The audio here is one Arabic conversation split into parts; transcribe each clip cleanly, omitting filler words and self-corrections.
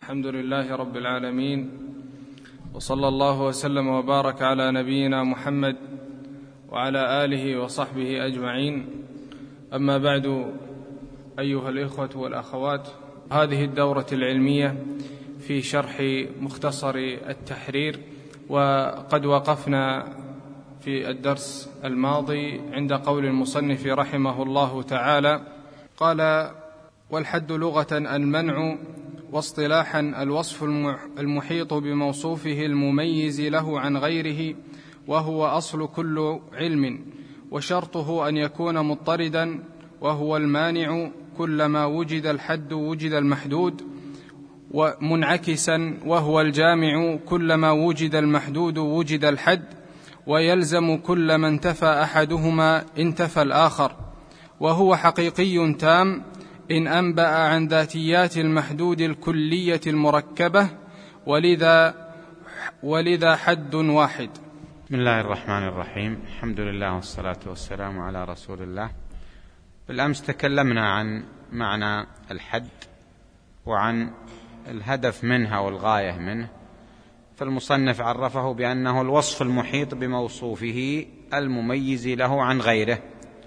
الحمد لله رب العالمين، وصلى الله وسلم وبارك على نبينا محمد وعلى آله وصحبه أجمعين. أما بعد، أيها الإخوة والأخوات، هذه الدورة العلمية في شرح مختصر التحرير، وقد وقفنا في الدرس الماضي عند قول المصنف رحمه الله تعالى. قال: والحد لغة المنع، واصطلاحا الوصف المحيط بموصوفه المميز له عن غيره، وهو أصل كل علم، وشرطه أن يكون مضطردا، وهو المانع كلما وجد الحد وجد المحدود، ومنعكسا وهو الجامع كلما وجد المحدود وجد الحد، ويلزم كلما انتفى أحدهما انتفى الآخر، وهو حقيقي تام إن أنبأ عن ذاتيات المحدود الكلية المركبة، ولذا حد واحد. بسم الله الرحمن الرحيم. الحمد لله والصلاة والسلام على رسول الله. بالأمس تكلمنا عن معنى الحد وعن الهدف منها والغاية منه، فالمصنف عرفه بأنه الوصف المحيط بموصوفه المميز له عن غيره.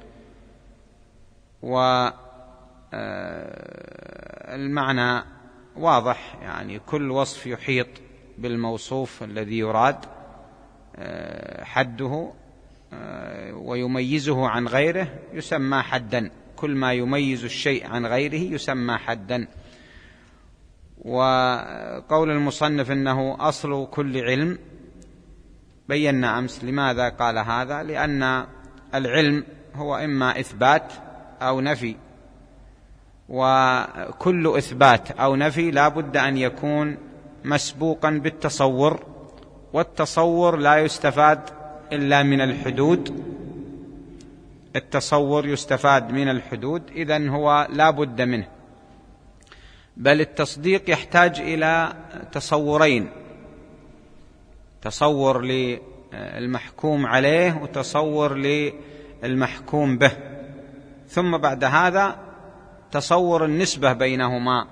والمعنى واضح، يعني كل وصف يحيط بالموصوف الذي يراد حده ويميزه عن غيره يسمى حدا. كل ما يميز الشيء عن غيره يسمى حدا. وقول المصنف إنه أصل كل علم، بينا أمس لماذا قال هذا، لأن العلم هو إما إثبات أو نفي، وكل إثبات أو نفي لا بد أن يكون مسبوقا بالتصور، والتصور لا يستفاد إلا من الحدود. التصور يستفاد من الحدود، إذن هو لا بد منه. بل التصديق يحتاج إلى تصورين: تصور للمحكوم عليه وتصور للمحكوم به، ثم بعد هذا تصور النسبة بينهما.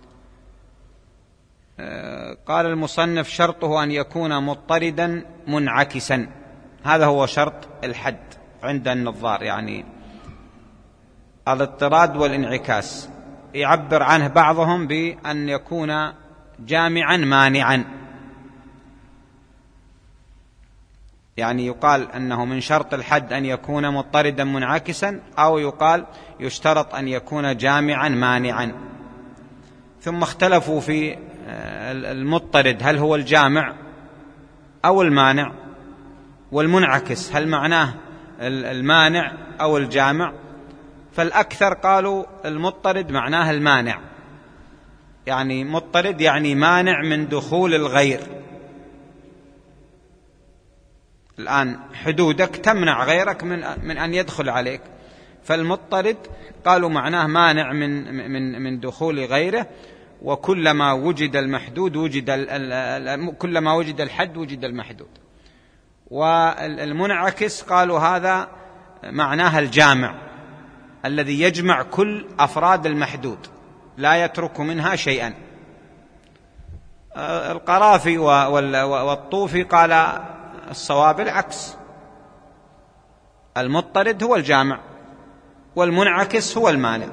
قال المصنف: شرطه أن يكون مضطردا منعكسا. هذا هو شرط الحد عند النظار، يعني الاضطراد والانعكاس. يعبر عنه بعضهم بأن يكون جامعا مانعا، يعني يقال أنه من شرط الحد أن يكون مضطردا منعكسا، أو يقال يشترط أن يكون جامعا مانعا. ثم اختلفوا في المضطرد، هل هو الجامع أو المانع؟ والمنعكس هل معناه المانع أو الجامع؟ فالأكثر قالوا المضطرد معناه المانع، يعني مضطرد يعني مانع من دخول الغير. الآن حدودك تمنع غيرك من أن يدخل عليك، فالمضطرد قالوا معناه مانع من دخول غيره. وكلما وجد المحدود كلما وجد الحد وجد المحدود. والمنعكس قالوا هذا معناها الجامع الذي يجمع كل أفراد المحدود لا يترك منها شيئا. القرافي والطوفي قال الصواب العكس: المضطرد هو الجامع والمنعكس هو المانع.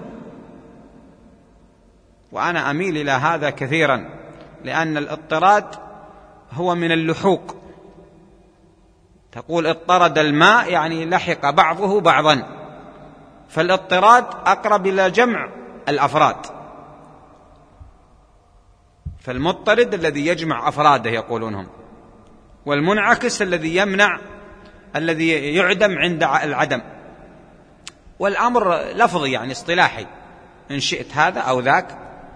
وأنا أميل إلى هذا كثيرا، لأن الاضطراد هو من اللحوق. تقول اضطرد الماء يعني لحق بعضه بعضا، فالاضطراد أقرب إلى جمع الأفراد. فالمضطرد الذي يجمع أفراده يقولونهم، والمنعكس الذي يمنع، الذي يعدم عند العدم. والأمر لفظي يعني اصطلاحي، إن شئت هذا أو ذاك.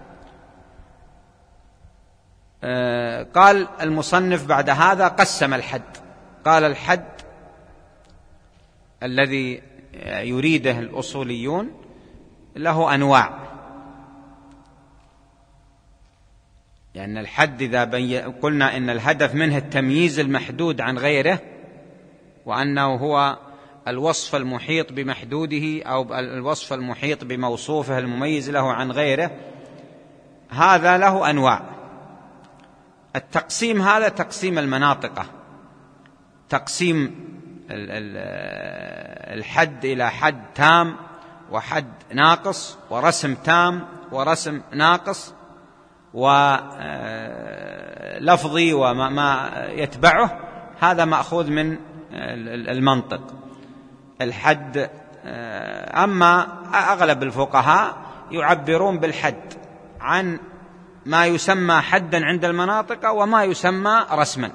قال المصنف بعد هذا قسم الحد. قال: الحد الذي يريده الأصوليون له أنواع، لأن الحد إذا قلنا إن الهدف منه التمييز المحدود عن غيره، وأنه هو الوصف المحيط بمحدوده أو الوصف المحيط بموصوفه المميز له عن غيره، هذا له أنواع. التقسيم هذا تقسيم المناطق، تقسيم الحد إلى حد تام وحد ناقص ورسم تام ورسم ناقص ولفظي وما يتبعه، هذا مأخوذ من المنطق الحد. أما أغلب الفقهاء يعبرون بالحد عن ما يسمى حدا عند المناطق وما يسمى رسما.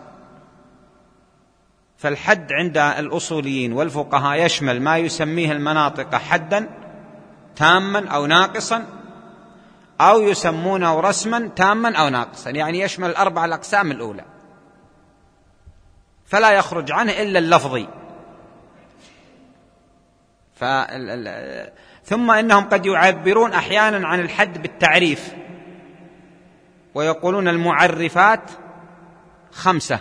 فالحد عند الأصوليين والفقهاء يشمل ما يسميه المناطق حدا تاما أو ناقصا، أو يسمونه رسما تاما أو ناقصا، يعني يشمل الأربع الأقسام الأولى، فلا يخرج عنه إلا اللفظي. ثم إنهم قد يعبرون أحيانا عن الحد بالتعريف، ويقولون المعرفات 5،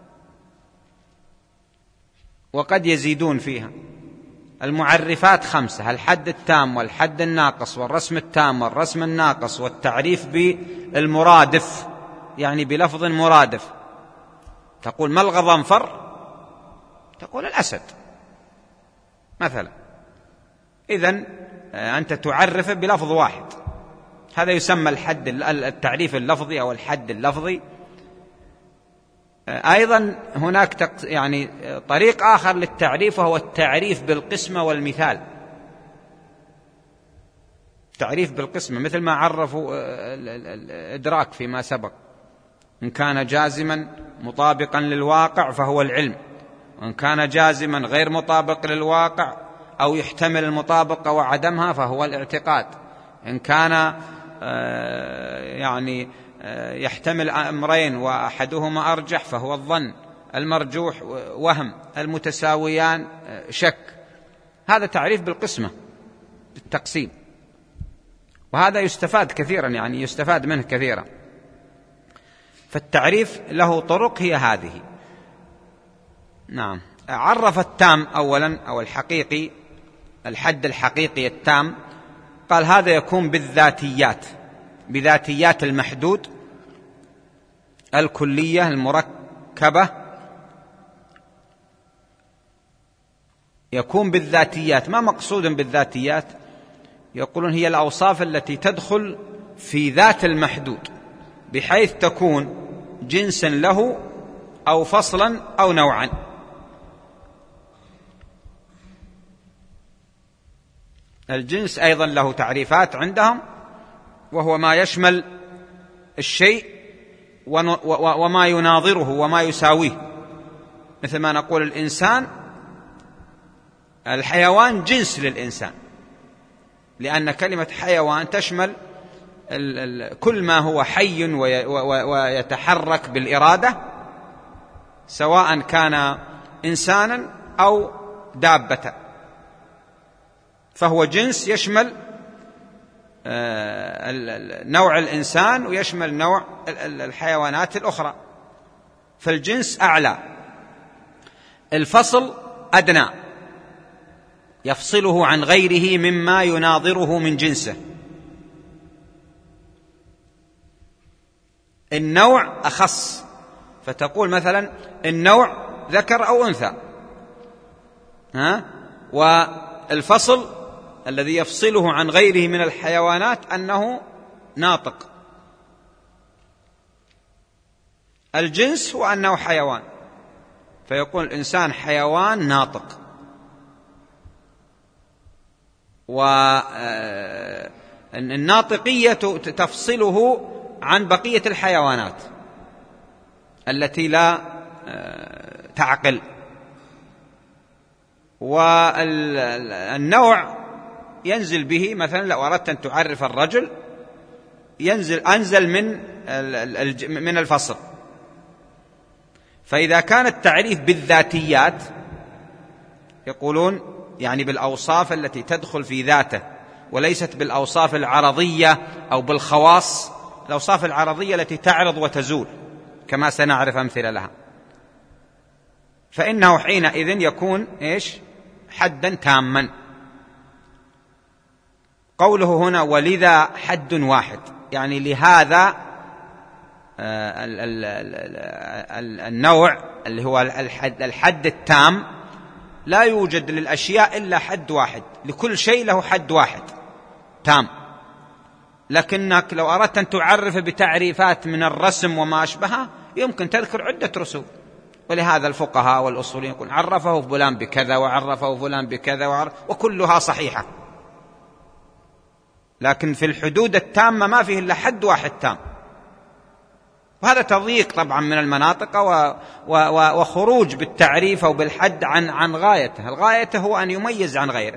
وقد يزيدون فيها. المعرفات 5: الحد التام والحد الناقص والرسم التام والرسم الناقص والتعريف بالمرادف، يعني بلفظ مرادف. تقول ما الغضنفر؟ تقول الأسد مثلا. إذن أنت تعرف بلفظ واحد، هذا يسمى الحد التعريف اللفظي أو الحد اللفظي. أيضا هناك يعني طريق آخر للتعريف، وهو التعريف بالقسمة والمثال. تعريف بالقسمة مثل ما عرفوا الإدراك فيما سبق: إن كان جازما مطابقا للواقع فهو العلم، وإن كان جازما غير مطابق للواقع أو يحتمل المطابقة وعدمها فهو الاعتقاد، إن كان يعني يحتمل أمرين وأحدهما أرجح فهو الظن، المرجوح وهم، المتساويان شك. هذا تعريف بالقسمة، بالتقسيم، وهذا يستفاد كثيرا، يعني يستفاد منه كثيرا. فالتعريف له طرق هي هذه. نعم. عرف التام أولا أو الحقيقي، الحد الحقيقي التام، قال هذا يكون بالذاتيات، بذاتيات المحدود الكلية المركبة، يكون بالذاتيات. ما مقصود بالذاتيات؟ يقولون هي الأوصاف التي تدخل في ذات المحدود بحيث تكون جنسا له أو فصلا أو نوعا. الجنس أيضا له تعريفات عندهم، وهو ما يشمل الشيء وما يناظره وما يساويه، مثل ما نقول الإنسان، الحيوان جنس للإنسان، لأن كلمة حيوان تشمل كل ما هو حي ويتحرك بالإرادة، سواء كان إنسانا أو دابة، فهو جنس يشمل نوع الإنسان ويشمل نوع الحيوانات الأخرى. فالجنس أعلى، الفصل أدنى، يفصله عن غيره مما يناظره من جنسه. النوع أخص، فتقول مثلا النوع ذكر أو أنثى، والفصل الذي يفصله عن غيره من الحيوانات أنه ناطق. الجنس هو أنه حيوان، فيقول الإنسان حيوان ناطق. والناطقية تفصله عن بقية الحيوانات التي لا تعقل. والنوع ينزل به، مثلا لو أردت أن تعرف الرجل أنزل من الفصل. فإذا كان التعريف بالذاتيات، يقولون يعني بالأوصاف التي تدخل في ذاته، وليست بالأوصاف العرضية أو بالخواص، الأوصاف العرضية التي تعرض وتزول كما سنعرف أمثلة لها، فإنه حينئذ يكون حدا تاما. قوله هنا ولذا حد واحد، يعني لهذا النوع اللي هو الحد التام لا يوجد للأشياء إلا حد واحد، لكل شيء له حد واحد تام. لكنك لو أردت أن تعرف بتعريفات من الرسم وما أشبهها يمكن تذكر عدة رسوم، ولهذا الفقهاء والأصوليين يقول عرفه فلان بكذا وعرفه فلان بكذا وكلها صحيحة. لكن في الحدود التامة ما فيه إلا حد واحد تام، وهذا تضييق طبعا من المناطق وخروج بالتعريف أو بالحد عن غايته. الغاية هو أن يميز عن غيره،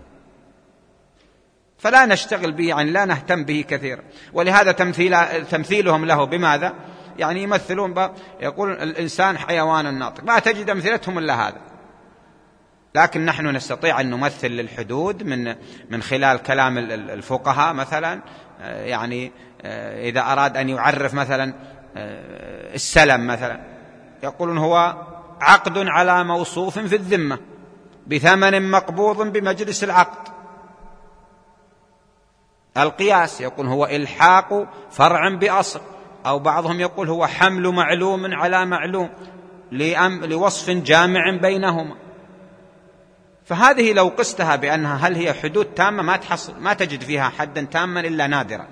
فلا نشتغل به، يعني لا نهتم به كثيرا. ولهذا تمثيلهم له بماذا؟ يعني يمثلون يقول الإنسان حيوان ناطق، ما تجد أمثلتهم إلا هذا. لكن نحن نستطيع أن نمثل للحدود من خلال كلام الفقهاء مثلا. يعني إذا أراد أن يعرف مثلا السلم مثلا يقولون هو عقد على موصوف في الذمة بثمن مقبوض بمجلس العقد. القياس يقول هو إلحاق فرع بأصل، أو بعضهم يقول هو حمل معلوم على معلوم لوصف جامع بينهما. فهذه لو قستها بأنها هل هي حدود تامة ما تحصل، ما تجد فيها حدا تاما إلا نادرا،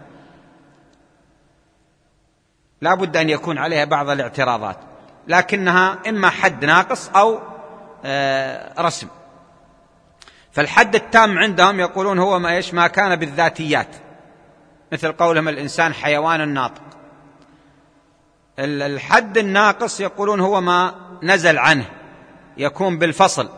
لا بد أن يكون عليها بعض الاعتراضات، لكنها إما حد ناقص أو رسم. فالحد التام عندهم يقولون هو ما كان بالذاتيات، مثل قولهم الإنسان حيوان ناطق. الحد الناقص يقولون هو ما نزل عنه، يكون بالفصل،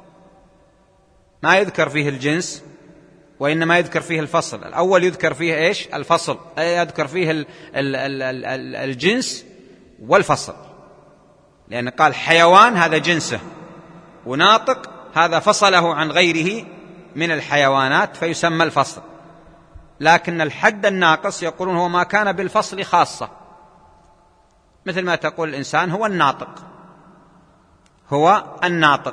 ما يذكر فيه الجنس وإنما يذكر فيه الفصل. الأول يذكر فيه إيش؟ الفصل، أي يذكر فيه الجنس والفصل، لأن قال حيوان هذا جنسه، وناطق هذا فصله عن غيره من الحيوانات فيسمى الفصل. لكن الحد الناقص يقولون هو ما كان بالفصل خاصة، مثل ما تقول الإنسان هو الناطق، هو الناطق،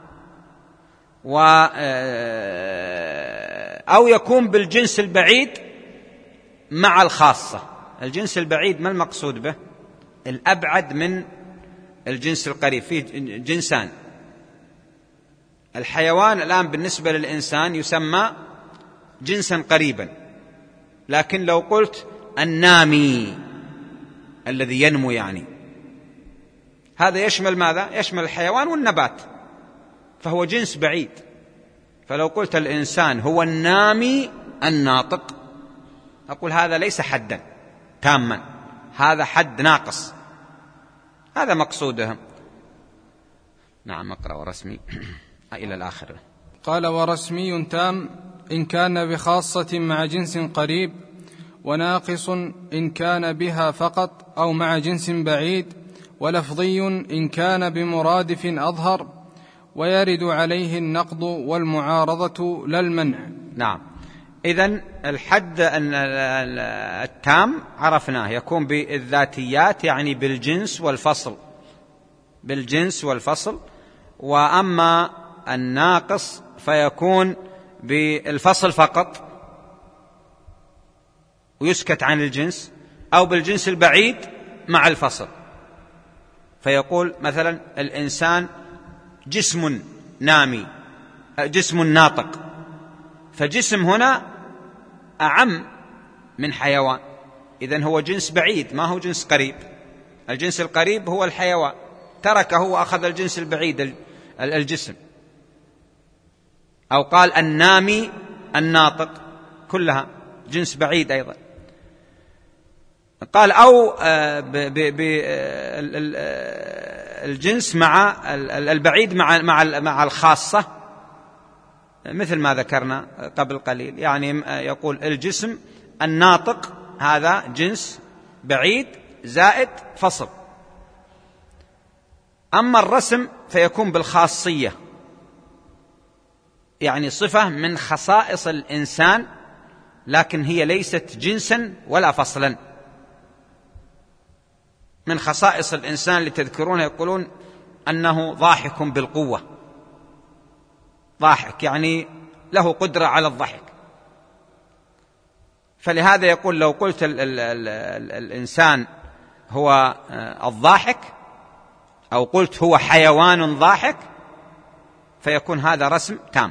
أو يكون بالجنس البعيد مع الخاصة. الجنس البعيد ما المقصود به؟ الأبعد من الجنس القريب. فيه جنسان، الحيوان الآن بالنسبة للإنسان يسمى جنسا قريبا، لكن لو قلت النامي الذي ينمو، يعني هذا يشمل ماذا؟ يشمل الحيوان والنبات، فهو جنس بعيد. فلو قلت الإنسان هو النامي الناطق أقول هذا ليس حدا تاما، هذا حد ناقص، هذا مقصودهم. نعم، اقرأ. ورسمي إلى الآخر. قال ورسمي تام إن كان بخاصة مع جنس قريب، وناقص إن كان بها فقط أو مع جنس بعيد، ولفظي إن كان بمرادف أظهر، ويرد عليه النقض والمعارضة لا المنع. نعم، إذن الحد التام عرفناه يكون بالذاتيات، يعني بالجنس والفصل، بالجنس والفصل. وأما الناقص فيكون بالفصل فقط ويسكت عن الجنس، أو بالجنس البعيد مع الفصل. فيقول مثلا الإنسان جسم نامي، جسم ناطق، فجسم هنا أعم من حيوان، إذن هو جنس بعيد ما هو جنس قريب. الجنس القريب هو الحيوان، تركه وأخذ الجنس البعيد الجسم. أو قال النامي الناطق، كلها جنس بعيد أيضا. قال أو الجنس مع البعيد مع الخاصة، مثل ما ذكرنا قبل قليل. يعني يقول الجسم الناطق هذا جنس بعيد زائد فصل. أما الرسم فيكون بالخاصية، يعني صفة من خصائص الإنسان، لكن هي ليست جنسا ولا فصلا. من خصائص الإنسان اللي تذكرونه يقولون أنه ضاحك بالقوة، ضاحك يعني له قدرة على الضحك. فلهذا يقول لو قلت الإنسان هو الضاحك، أو قلت هو حيوان ضاحك، فيكون هذا رسم تام.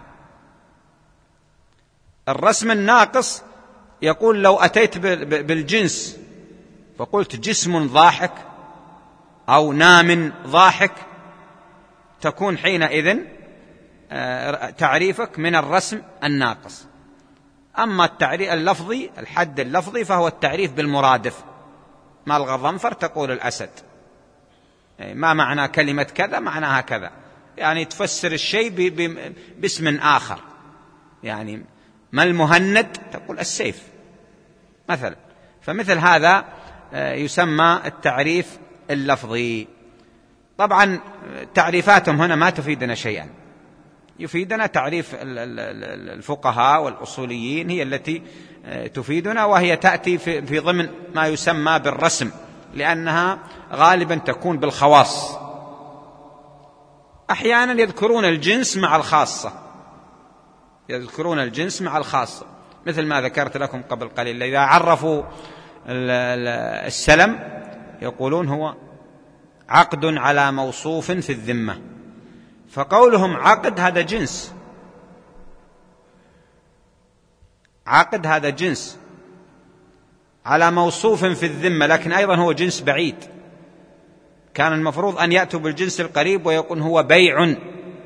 الرسم الناقص يقول لو أتيت بالجنس فقلت جسم ضاحك أو نام ضاحك، تكون حينئذ تعريفك من الرسم الناقص. أما التعريف اللفظي، الحد اللفظي، فهو التعريف بالمرادف. ما الغضنفر تقول الأسد. ما معنى كلمة كذا؟ معناها كذا، يعني تفسر الشيء باسم آخر. يعني ما المهند؟ تقول السيف مثلا. فمثل هذا يسمى التعريف اللفظي. طبعا تعريفاتهم هنا ما تفيدنا شيئا، يفيدنا تعريف الفقهاء والأصوليين، هي التي تفيدنا، وهي تأتي في ضمن ما يسمى بالرسم، لأنها غالبا تكون بالخواص. أحيانا يذكرون الجنس مع الخاصة، يذكرون الجنس مع الخاصة، مثل ما ذكرت لكم قبل قليل. إذا عرفوا السلم يقولون هو عقد على موصوف في الذمة، فقولهم عقد هذا جنس، عقد هذا جنس على موصوف في الذمة، لكن أيضا هو جنس بعيد. كان المفروض أن يأتوا بالجنس القريب ويكون هو بيع،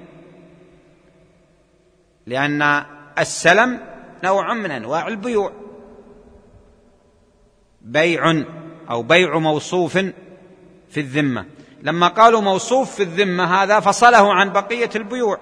لأن السلم نوع من أنواع البيوع، بيع أو بيع موصوف في الذمة. لما قالوا موصوف في الذمة هذا فصله عن بقية البيوع.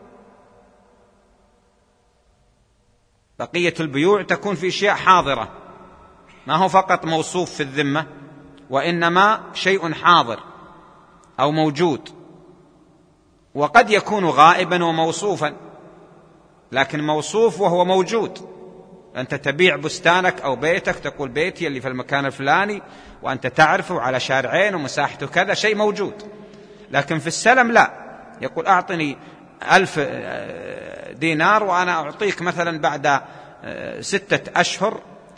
بقية البيوع تكون في أشياء حاضرة، ما هو فقط موصوف في الذمة، وإنما شيء حاضر أو موجود، وقد يكون غائبا وموصوفا، لكن موصوف وهو موجود. أنت تبيع بستانك أو بيتك، تقول بيتي اللي في المكان الفلاني، وأنت تعرفه على شارعين ومساحته كذا، شيء موجود. لكن في السلم لا، يقول أعطني 1000 دينار وأنا أعطيك مثلا بعد 6 أشهر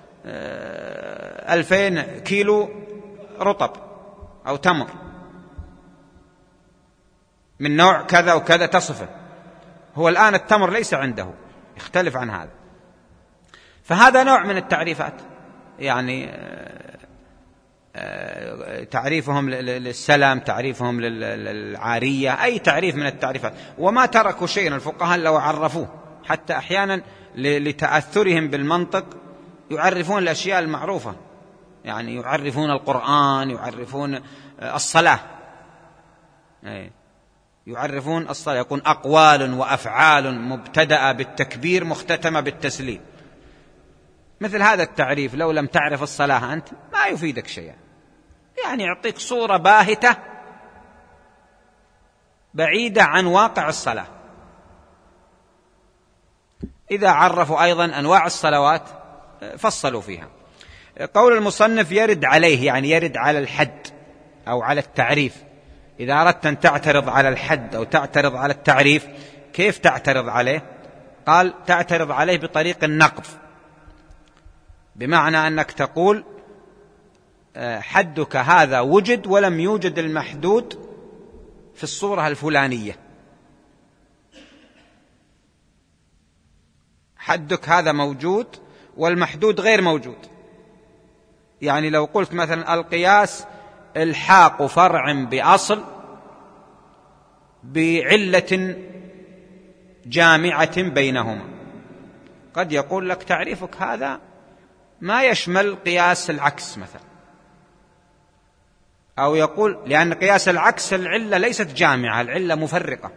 2000 كيلو رطب أو تمر من نوع كذا وكذا تصفه. هو الآن التمر ليس عنده، يختلف عن هذا. فهذا نوع من التعريفات، يعني تعريفهم للسلام، تعريفهم للعارية، أي تعريف من التعريفات. وما تركوا شيئا الفقهاء لو عرفوه، حتى أحيانا لتأثرهم بالمنطق يعرفون الأشياء المعروفة، يعني يعرفون القرآن، يعرفون الصلاة، يعرفون الصلاة، يكون أقوال وأفعال مبتدأة بالتكبير مختتمة بالتسليم. مثل هذا التعريف لو لم تعرف الصلاة أنت ما يفيدك شيئا، يعني يعطيك صورة باهتة بعيدة عن واقع الصلاة. إذا عرفوا أيضا أنواع الصلوات فصلوا فيها. قول المصنف يرد عليه، يعني يرد على الحد أو على التعريف. إذا أردت أن تعترض على الحد أو تعترض على التعريف، كيف تعترض عليه؟ قال تعترض عليه بطريق النقض، بمعنى أنك تقول حدك هذا وجد ولم يوجد المحدود في الصورة الفلانية. حدك هذا موجود والمحدود غير موجود. يعني لو قلت مثلا القياس الحاق فرع بأصل بعلة جامعة بينهما، قد يقول لك تعريفك هذا ما يشمل قياس العكس مثلا، أو يقول لأن قياس العكس العلة ليست جامعة، العلة مفرقة،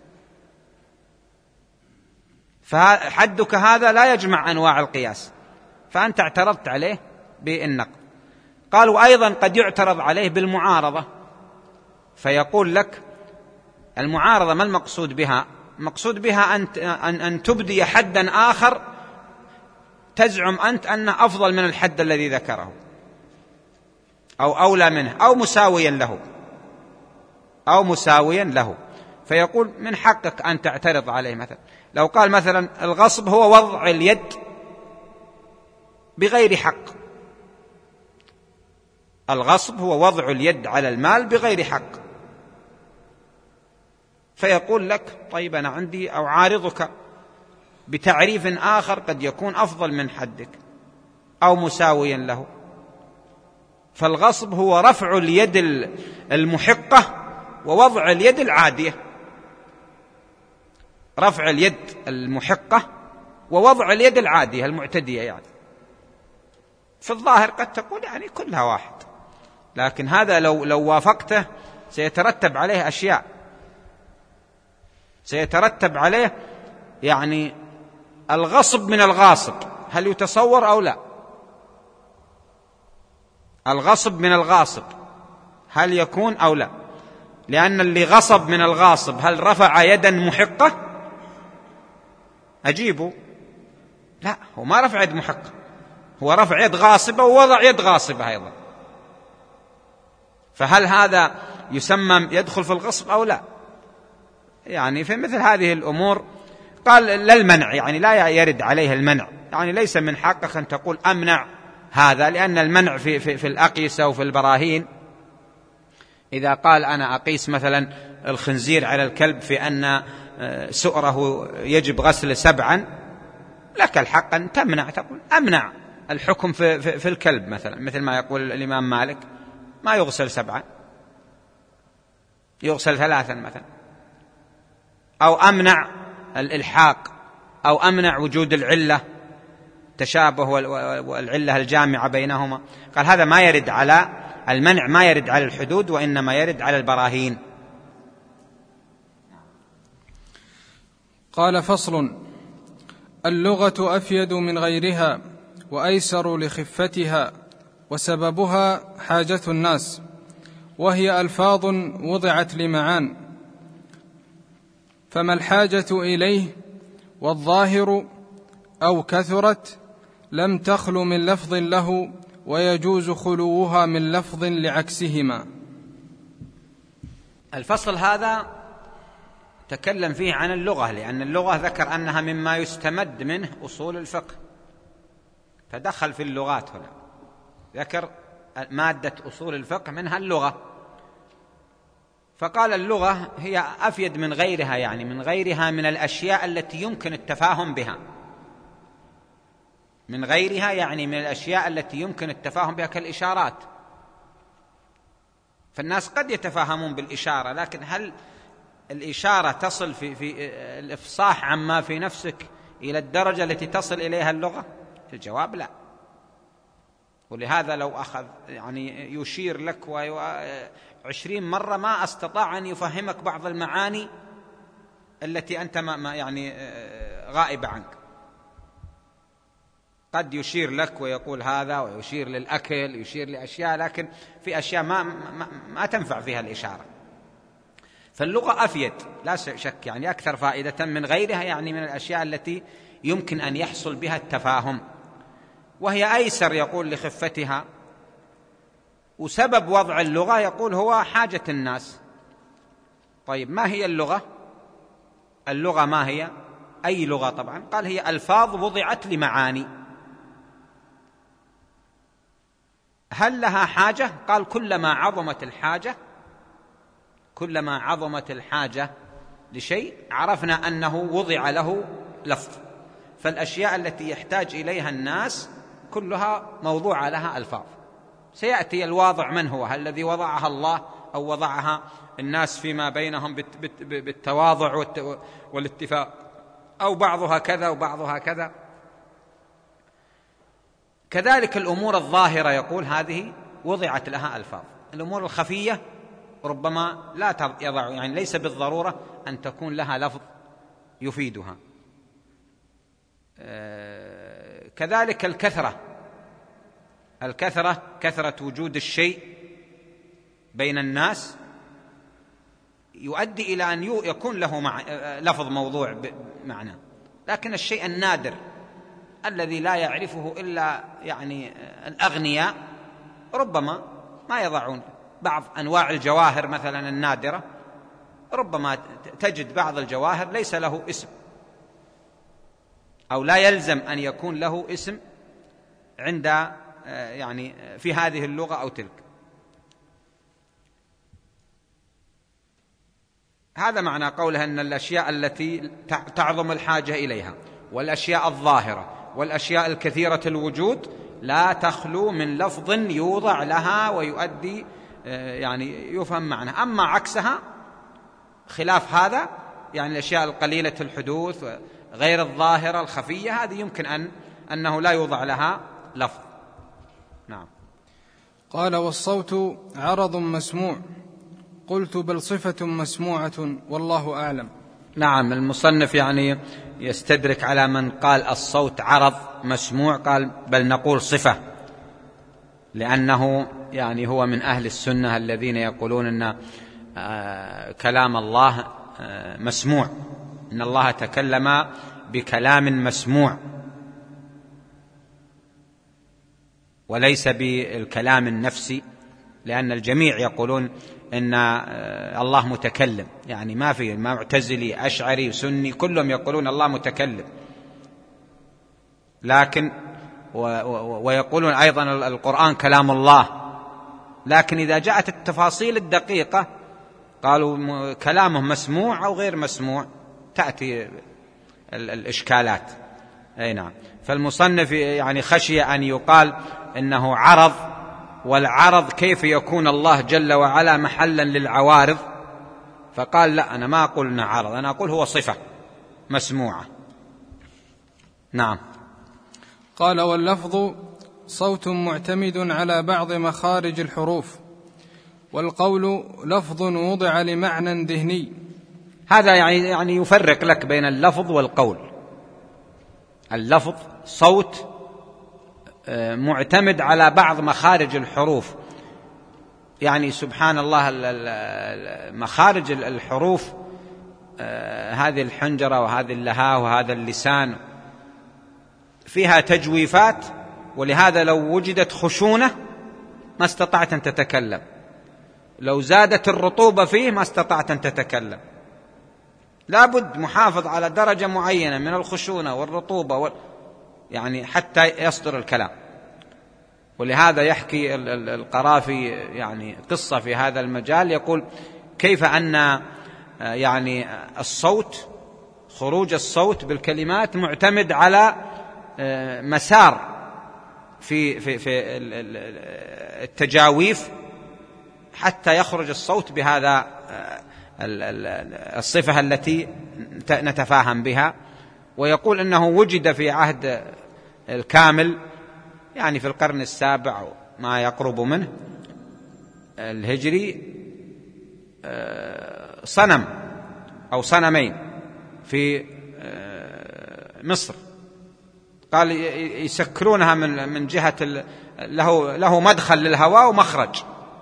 فحدك هذا لا يجمع أنواع القياس، فأنت اعترضت عليه بالنقض. قالوا أيضا قد يعترض عليه بالمعارضة، فيقول لك المعارضة ما المقصود بها؟ المقصود بها أن تبدي حدا آخر تزعم أنت أنه أفضل من الحد الذي ذكره، أو أولى منه، أو مساويا له، فيقول من حقك أن تعترض عليه. مثلا لو قال مثلا الغصب هو وضع اليد بغير حق، الغصب هو وضع اليد على المال بغير حق، فيقول لك طيب أنا عندي أو عارضك بتعريف آخر قد يكون أفضل من حدك أو مساويا له. فالغصب هو رفع اليد المحقة ووضع اليد العادية، رفع اليد المحقة ووضع اليد العادية المعتدية. يعني في الظاهر قد تقول يعني كلها واحد، لكن هذا لو وافقته سيترتب عليه أشياء، سيترتب عليه يعني الغصب من الغاصب، هل يتصور أو لا؟ الغصب من الغاصب هل يكون أو لا؟ لأن اللي غصب من الغاصب هل رفع يدا محقة؟ أجيبه لا، هو ما رفع يد محقة، هو رفع يد غاصبة ووضع يد غاصبة أيضا. فهل هذا يسمى يدخل في الغصب أو لا؟ يعني في مثل هذه الأمور قال لا المنع، يعني لا يرد عليه المنع، يعني ليس من حقك أن تقول أمنع هذا، لأن المنع في الأقيسة وفي البراهين. إذا قال أنا أقيس مثلا الخنزير على الكلب في أن سؤره يجب غسل 7، لك الحق أن تمنع، تقول أمنع الحكم في الكلب مثلا، مثل ما يقول الإمام مالك ما يغسل 7 يغسل 3 مثلا، أو أمنع الإلحاق، أو أمنع وجود العلة تشابه والعلة الجامعة بينهما. قال هذا ما يرد على المنع، ما يرد على الحدود، وإنما يرد على البراهين. قال فصل: اللغة أفيد من غيرها وأيسر لخفتها، وسببها حاجة الناس، وهي ألفاظ وضعت لمعان، فما الحاجة إليه والظاهر أو كثرت لم تخل من لفظ له، ويجوز خلوها من لفظ لعكسهما. الفصل هذا تكلم فيه عن اللغة، لأن اللغة ذكر أنها مما يستمد منه أصول الفقه، فدخل في اللغات هنا، ذكر مادة أصول الفقه منها اللغة، فقال اللغة هي أفيد من غيرها، يعني من غيرها من الأشياء التي يمكن التفاهم بها، من غيرها يعني من الأشياء التي يمكن التفاهم بها كالإشارات. فالناس قد يتفاهمون بالإشارة، لكن هل الإشارة تصل في الإفصاح عما في نفسك إلى الدرجة التي تصل إليها اللغة؟ الجواب لا. ولهذا لو أخذ يعني يشير لك 20 مرة ما استطاع أن يفهمك بعض المعاني التي أنت ما يعني غائبة عنك. قد يشير لك ويقول هذا، ويشير للأكل، يشير لأشياء، لكن في أشياء ما تنفع فيها الإشارة. فاللغة أفيد لا شك، يعني أكثر فائدة من غيرها، يعني من الأشياء التي يمكن أن يحصل بها التفاهم، وهي أيسر يقول لخفتها. وسبب وضع اللغة يقول هو حاجة الناس. طيب ما هي اللغة؟ اللغة ما هي؟ أي لغة؟ طبعا قال هي ألفاظ وضعت لمعاني. هل لها حاجة؟ قال كلما عظمت الحاجة، كلما عظمت الحاجة لشيء عرفنا أنه وضع له لفظ. فالأشياء التي يحتاج إليها الناس كلها موضوع لها ألفاظ. سيأتي الواضع من هو؟ هل الذي وضعها الله أو وضعها الناس فيما بينهم بالتواضع والاتفاق، أو بعضها كذا وبعضها كذا؟ كذلك الأمور الظاهرة يقول هذه وضعت لها ألفاظ. الأمور الخفية ربما لا يضع، يعني ليس بالضرورة أن تكون لها لفظ يفيدها. كذلك الكثرة، كثرة وجود الشيء بين الناس يؤدي إلى أن يكون له لفظ موضوع معنى. لكن الشيء النادر الذي لا يعرفه إلا يعني الأغنياء ربما ما يضعون. بعض أنواع الجواهر مثلا النادرة ربما تجد بعض الجواهر ليس له اسم، أو لا يلزم أن يكون له اسم عند يعني في هذه اللغة أو تلك. هذا معنى قوله أن الأشياء التي تعظم الحاجة إليها والأشياء الظاهرة والأشياء الكثيرة الوجود لا تخلو من لفظ يوضع لها ويؤدي يعني يفهم معنى. أما عكسها خلاف هذا، يعني الأشياء القليلة الحدوث غير الظاهرة الخفية، هذه يمكن أنه لا يوضع لها لفظ. نعم. قال: والصوت عرض مسموع. قلت: بل صفة مسموعة والله أعلم. نعم، المصنف يعني يستدرك على من قال الصوت عرض مسموع، قال بل نقول صفة، لأنه يعني هو من أهل السنة الذين يقولون أن كلام الله مسموع، إن الله تكلم بكلام مسموع وليس بالكلام النفسي، لأن الجميع يقولون إن الله متكلم، يعني ما في معتزلي أشعري سني كلهم يقولون الله متكلم، لكن ويقولون أيضا القرآن كلام الله، لكن إذا جاءت التفاصيل الدقيقة قالوا كلامه مسموع أو غير مسموع، تأتي الإشكالات. أي نعم. فالمصنف يعني خشي أن يقال إنه عرض، والعرض كيف يكون الله جل وعلا محلا للعوارض، فقال لا، أنا ما أقول إنه عرض، أنا أقول هو صفة مسموعة. نعم. قال: واللفظ صوت معتمد على بعض مخارج الحروف، والقول لفظ وضع لمعنى ذهني. هذا يعني يفرق لك بين اللفظ والقول. اللفظ صوت معتمد على بعض مخارج الحروف، يعني سبحان الله مخارج الحروف، هذه الحنجرة وهذه اللهاء وهذا اللسان فيها تجويفات، ولهذا لو وجدت خشونة ما استطعت أن تتكلم، لو زادت الرطوبة فيه ما استطعت أن تتكلم، لابد محافظ على درجة معينة من الخشونة والرطوبة يعني حتى يصدر الكلام. ولهذا يحكي القرافي يعني قصة في هذا المجال، يقول كيف أن يعني الصوت، خروج الصوت بالكلمات معتمد على مسار في التجاويف حتى يخرج الصوت بهذا الصفة التي نتفاهم بها. ويقول أنه وجد في عهد الكامل، يعني في القرن السابع ما يقرب منه الهجري، صنم أو صنمين في مصر، قال يسكرونها من جهة له مدخل للهواء ومخرج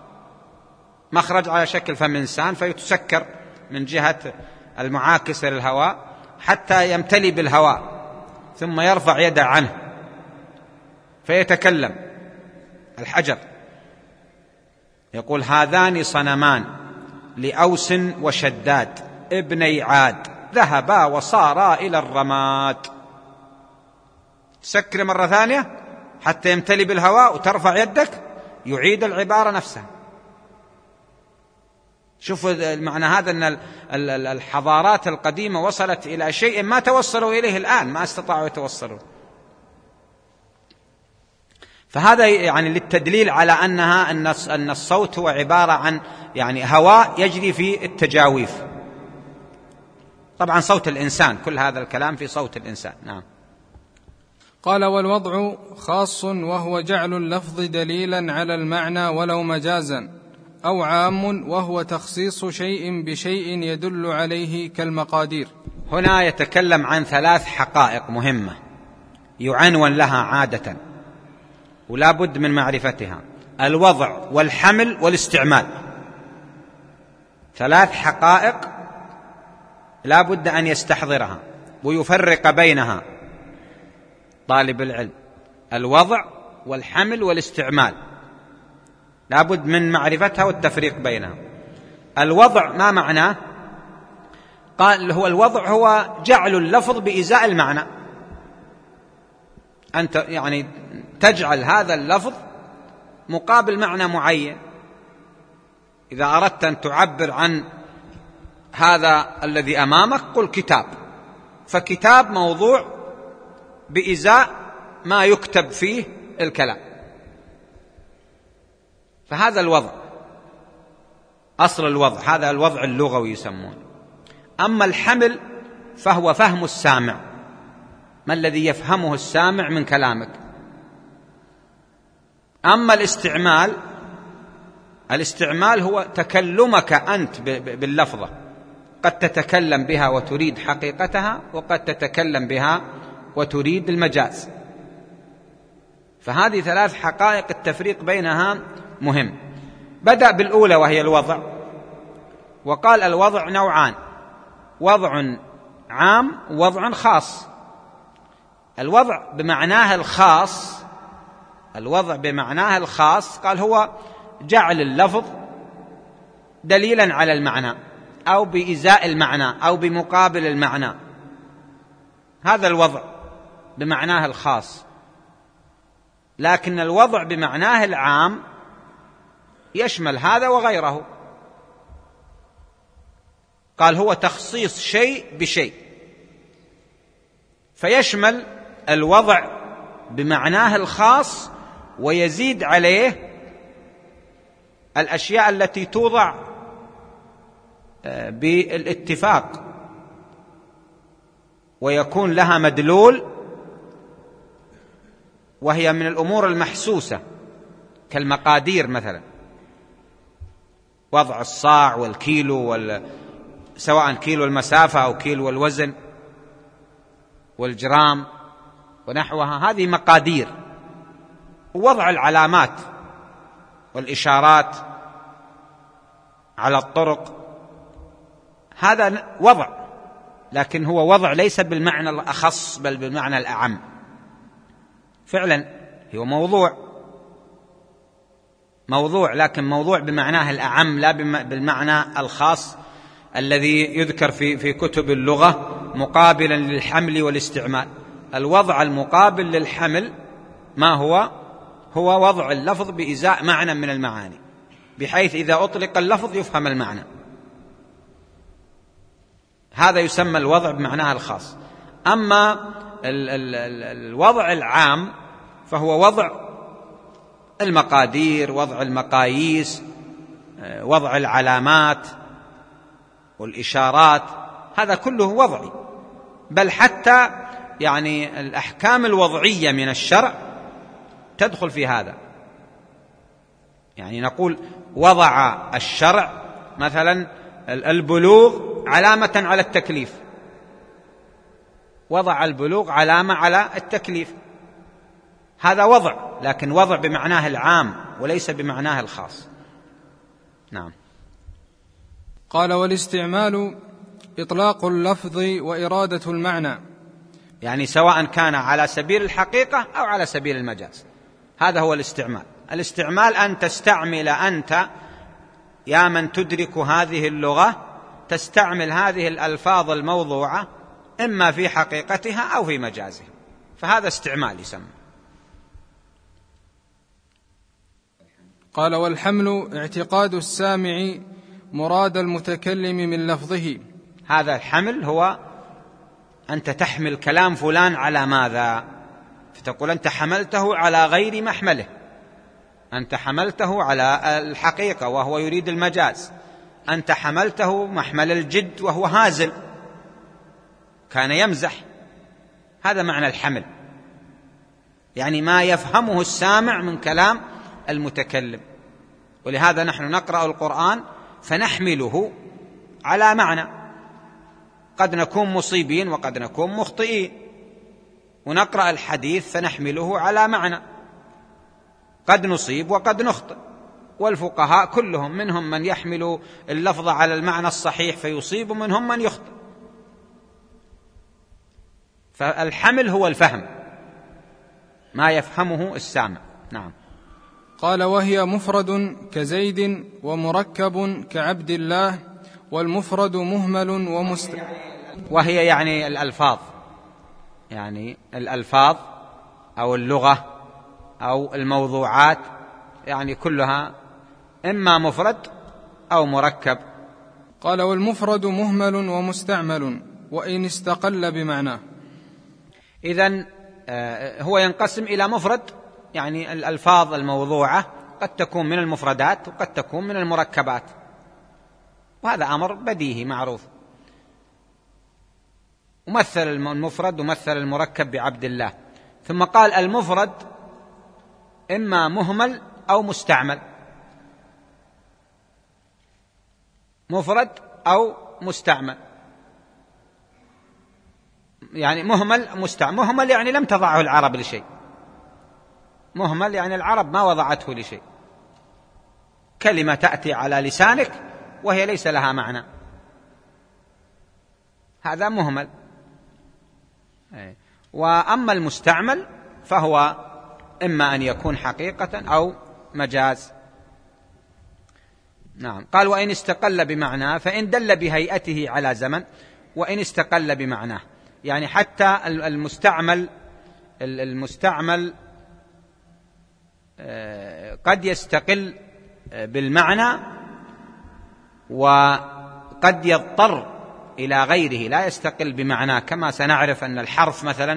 على شكل فم إنسان، فيتسكر من جهة المعاكسة للهواء حتى يمتلي بالهواء، ثم يرفع يده عنه فيتكلم الحجر. يقول هذان صنمان لأوس وشداد ابني عاد ذهبا وصارا إلى الرماد. تسكر مرة ثانية حتى يمتلي بالهواء وترفع يدك، يعيد العبارة نفسها. شوفوا المعنى هذا، أن الحضارات القديمة وصلت إلى شيء ما توصلوا إليه الآن، ما استطاعوا يتوصلوا. فهذا يعني للتدليل على أن الصوت هو عبارة عن يعني هواء يجري في التجاويف. طبعا صوت الإنسان، كل هذا الكلام في صوت الإنسان. نعم. قال: والوضع خاص، وهو جعل اللفظ دليلا على المعنى ولو مجازا، أو عام، وهو تخصيص شيء بشيء يدل عليه كالمقادير. هنا يتكلم عن 3 حقائق مهمة يعنون لها عادة ولا بد من معرفتها: الوضع والحمل والاستعمال. 3 حقائق لا بد أن يستحضرها ويفرق بينها طالب العلم: الوضع والحمل والاستعمال، لا بد من معرفتها والتفريق بينها. الوضع ما معناه؟ قال هو الوضع هو جعل اللفظ بإزاء المعنى، أنت يعني تجعل هذا اللفظ مقابل معنى معين. إذا أردت أن تعبر عن هذا الذي أمامك قل كتاب، فكتاب موضوع بإزاء ما يكتب فيه الكلام، فهذا الوضع أصل الوضع، هذا الوضع اللغوي يسمونه. أما الحمل فهو فهم السامع، ما الذي يفهمه السامع من كلامك. أما الاستعمال هو تكلمك أنت باللفظة، قد تتكلم بها وتريد حقيقتها، وقد تتكلم بها وتريد المجاز، فهذه ثلاث حقائق التفريق بينها مهم. بدأ بالأولى وهي الوضع، وقال الوضع نوعان: وضع عام ووضع خاص. الوضع بمعناه الخاص قال هو جعل اللفظ دليلا على المعنى أو بإزاء المعنى أو بمقابل المعنى، هذا الوضع بمعناه الخاص. لكن الوضع بمعناه العام يشمل هذا وغيره، قال هو تخصيص شيء بشيء، فيشمل الوضع بمعناه الخاص ويزيد عليه الأشياء التي توضع بالاتفاق ويكون لها مدلول، وهي من الأمور المحسوسة كالمقادير مثلا، وضع الصاع والكيلو سواء كيلو المسافة أو كيلو الوزن والجرام ونحوها، هذه مقادير. ووضع العلامات والإشارات على الطرق، هذا وضع، لكن هو وضع ليس بالمعنى الأخص بل بالمعنى الأعم. فعلا هو موضوع لكن موضوع بمعناه الأعم لا بالمعنى الخاص الذي يذكر في كتب اللغة مقابلا للحمل والاستعمال. الوضع المقابل للحمل ما هو وضع اللفظ بإزاء معنى من المعاني، بحيث إذا أطلق اللفظ يفهم المعنى، هذا يسمى الوضع بمعناه الخاص. أما الوضع العام فهو وضع المقادير، وضع المقاييس، وضع العلامات والإشارات، هذا كله وضعي. بل حتى يعني الأحكام الوضعية من الشرع تدخل في هذا. يعني نقول وضع الشرع مثلا البلوغ علامة على التكليف، وضع البلوغ علامة على التكليف، هذا وضع، لكن وضع بمعناه العام وليس بمعناه الخاص. نعم. قال: والاستعمال إطلاق اللفظ وإرادة المعنى، يعني سواء كان على سبيل الحقيقة أو على سبيل المجاز، هذا هو الاستعمال. الاستعمال أن تستعمل أنت يا من تدرك هذه اللغة، تستعمل هذه الألفاظ الموضوعة إما في حقيقتها أو في مجازها، فهذا استعمال يسمى. قال: والحمل اعتقاد السامع مراد المتكلم من لفظه. هذا الحمل هو أنت تحمل كلام فلان على ماذا، فتقول أنت حملته على غير محمله، أنت حملته على الحقيقة وهو يريد المجاز، أنت حملته محمل الجد وهو هازل كان يمزح، هذا معنى الحمل، يعني ما يفهمه السامع من كلام المتكلم. ولهذا نحن نقرأ القرآن فنحمله على معنى، قد نكون مصيبين وقد نكون مخطئين، ونقرأ الحديث فنحمله على معنى، قد نصيب وقد نخطئ. والفقهاء كلهم منهم من يحمل اللفظ على المعنى الصحيح فيصيب، ومنهم من يخطئ. فالحمل هو الفهم، ما يفهمه السامع. نعم. قال: وهي مفرد كزيد، ومركب كعبد الله، والمفرد مهمل وهي يعني الألفاظ، يعني الألفاظ أو اللغة أو الموضوعات، يعني كلها إما مفرد أو مركب. قال: والمفرد مهمل ومستعمل وإن استقل بمعناه. إذن هو ينقسم إلى مفرد، يعني الألفاظ الموضوعة قد تكون من المفردات وقد تكون من المركبات، وهذا أمر بديهي معروف. ومثل المفرد ومثل المركب بعبد الله. ثم قال: المفرد إما مهمل أو مستعمل، مفرد أو مستعمل، يعني مهمل مستعمل. مهمل يعني لم تضعه العرب لشيء، مهمل يعني العرب ما وضعته لشيء، كلمة تأتي على لسانك وهي ليس لها معنى، هذا مهمل. وأما المستعمل فهو إما أن يكون حقيقة أو مجاز. نعم. قال: وإن استقل بمعناه فإن دل بهيئته على زمن. وإن استقل بمعناه يعني حتى المستعمل قد يستقل بالمعنى وقد يضطر إلى غيره لا يستقل بمعناه، كما سنعرف أن الحرف مثلا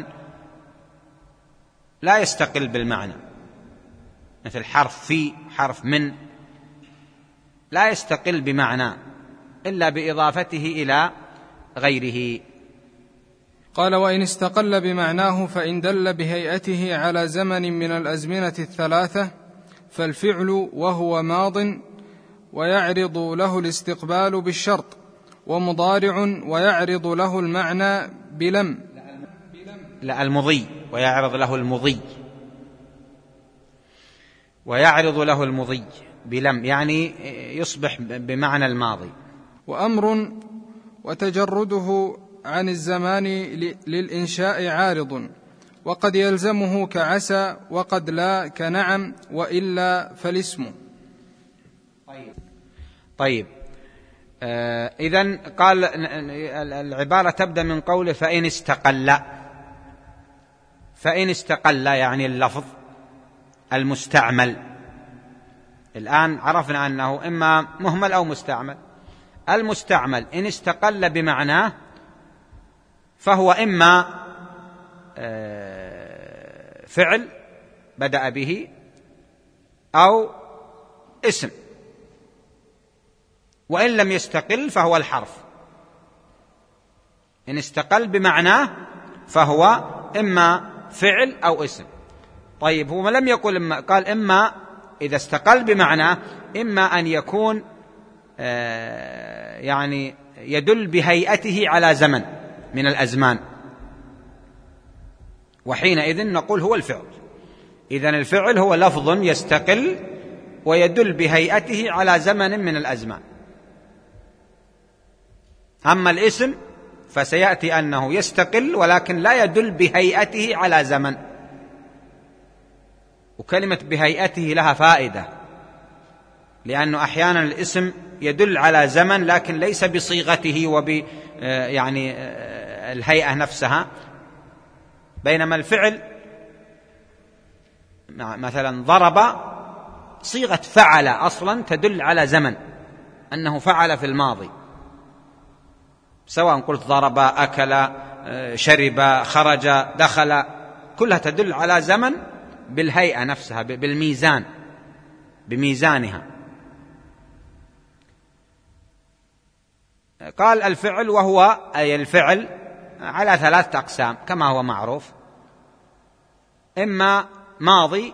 لا يستقل بالمعنى، مثل حرف في، حرف من، لا يستقل بمعنى إلا بإضافته إلى غيره. قال: وإن استقل بمعناه فإن دل بهيئته على زمن من الأزمنة الثلاثة فالفعل وهو ماض ويعرض له الاستقبال بالشرط، ومضارع ويعرض له المعنى بلم. لا، المضي، ويعرض له المضي، ويعرض له المضي بلم، يعني يصبح بمعنى الماضي. وأمر وتجرده عن الزمان للإنشاء عارض، وقد يلزمه كعسى وقد لا، كنعم وإلا فالاسم. طيب. إذن قال العبارة تبدأ من قوله فإن استقل. فإن استقل يعني اللفظ المستعمل. الآن عرفنا أنه إما مهمل أو مستعمل. المستعمل إن استقل بمعناه فهو إما فعل بدأ به أو اسم، وإن لم يستقل فهو الحرف. إن استقل بمعناه فهو إما فعل أو اسم. طيب، هو لم يقل إما، قال إما إذا استقل بمعناه إما أن يكون يعني يدل بهيئته على زمن من الأزمان، وحينئذ نقول هو الفعل. إذن الفعل هو لفظ يستقل ويدل بهيئته على زمن من الأزمان. أما الاسم فسيأتي أنه يستقل ولكن لا يدل بهيئته على زمن. وكلمة بهيئته لها فائدة، لأنه أحيانا الاسم يدل على زمن لكن ليس بصيغته يعني الهيئة نفسها، بينما الفعل مثلا ضرب صيغة فعل أصلا تدل على زمن، أنه فعل في الماضي، سواء قلت ضرب، أكل، شرب، خرج، دخل، كلها تدل على زمن بالهيئة نفسها، بالميزان، بميزانها. قال الفعل وهو أي الفعل على 3 أقسام كما هو معروف: إما ماضي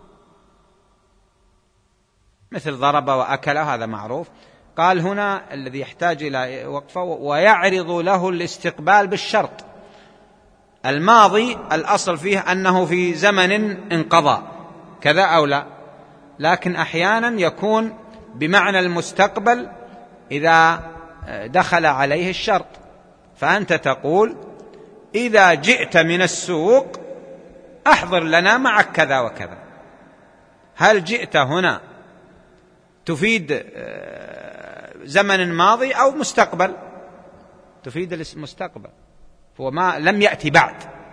مثل ضرب وأكل، هذا معروف. قال هنا الذي يحتاج إلى وقفة: ويعرض له الاستقبال بالشرط. الماضي الأصل فيه أنه في زمن انقضى كذا أو لا، لكن أحيانا يكون بمعنى المستقبل إذا دخل عليه الشرط. فأنت تقول: إذا جئت من السوق أحضر لنا معك كذا وكذا. هل جئت هنا تفيد زمن ماضي أو مستقبل؟ تفيد المستقبل، هو ما لم يأتي بعد.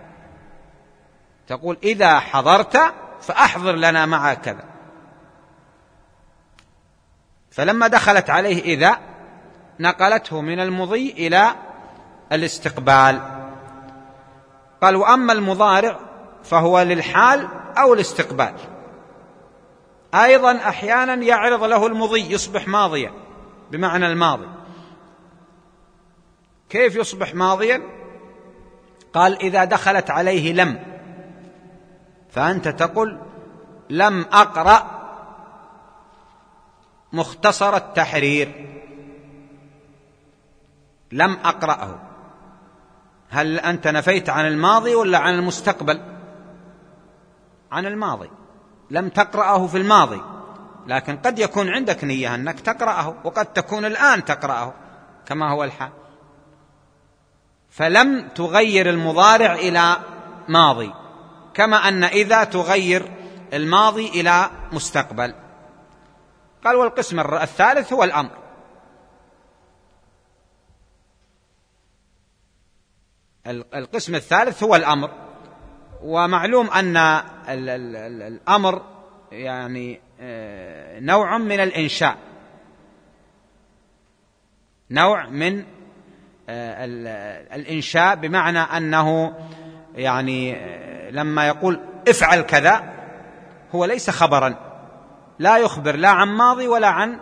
تقول: إذا حضرت فأحضر لنا معك كذا. فلما دخلت عليه إذا نقلته من المضي إلى الاستقبال. قال: وأما المضارع فهو للحال أو الاستقبال. أيضا أحيانا يعرض له المضي، يصبح ماضيا بمعنى الماضي. كيف يصبح ماضيا؟ قال: إذا دخلت عليه لم، فأنت تقول: لم أقرأ مختصر التحرير، لم أقرأه. هل أنت نفيت عن الماضي ولا عن المستقبل؟ عن الماضي، لم تقرأه في الماضي، لكن قد يكون عندك نية أنك تقرأه، وقد تكون الآن تقرأه كما هو الحال. فلم تغير المضارع إلى ماضي، كما أن إذا تغير الماضي إلى مستقبل. قال: والقسم الثالث هو الأمر. القسم الثالث هو الأمر، ومعلوم أن الأمر يعني نوع من الإنشاء، نوع من الإنشاء، بمعنى أنه يعني لما يقول افعل كذا هو ليس خبرا، لا يخبر لا عن ماضي ولا عن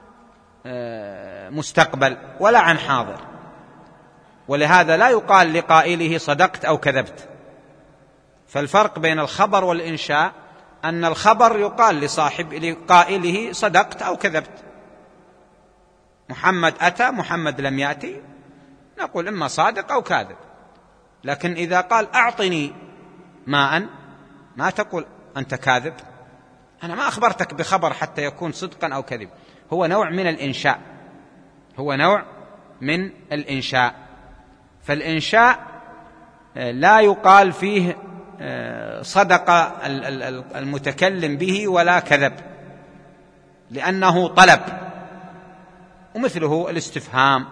مستقبل ولا عن حاضر، ولهذا لا يقال لقائله صدقت أو كذبت. فالفرق بين الخبر والإنشاء أن الخبر يقال لقائله صدقت أو كذبت. محمد أتى، محمد لم يأتي، نقول إما صادق أو كاذب. لكن إذا قال أعطني ماء، ما تقول أنت كاذب، أنا ما أخبرتك بخبر حتى يكون صدقا أو كذب. هو نوع من الإنشاء، هو نوع من الإنشاء. فالإنشاء لا يقال فيه صدق المتكلم به ولا كذب، لأنه طلب، ومثله الاستفهام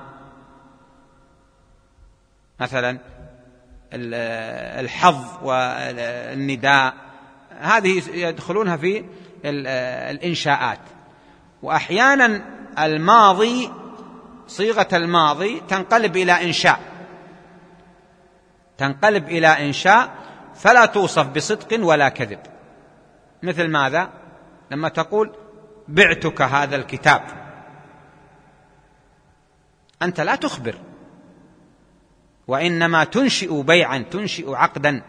مثلا، الحظ والنداء، هذه يدخلونها في الإنشاءات. وأحيانا الماضي، صيغة الماضي تنقلب إلى إنشاء، تنقلب إلى إنشاء، فلا توصف بصدق ولا كذب. مثل ماذا؟ لما تقول بعتك هذا الكتاب، أنت لا تخبر، وإنما تنشئ بيعا، تنشئ عقدا،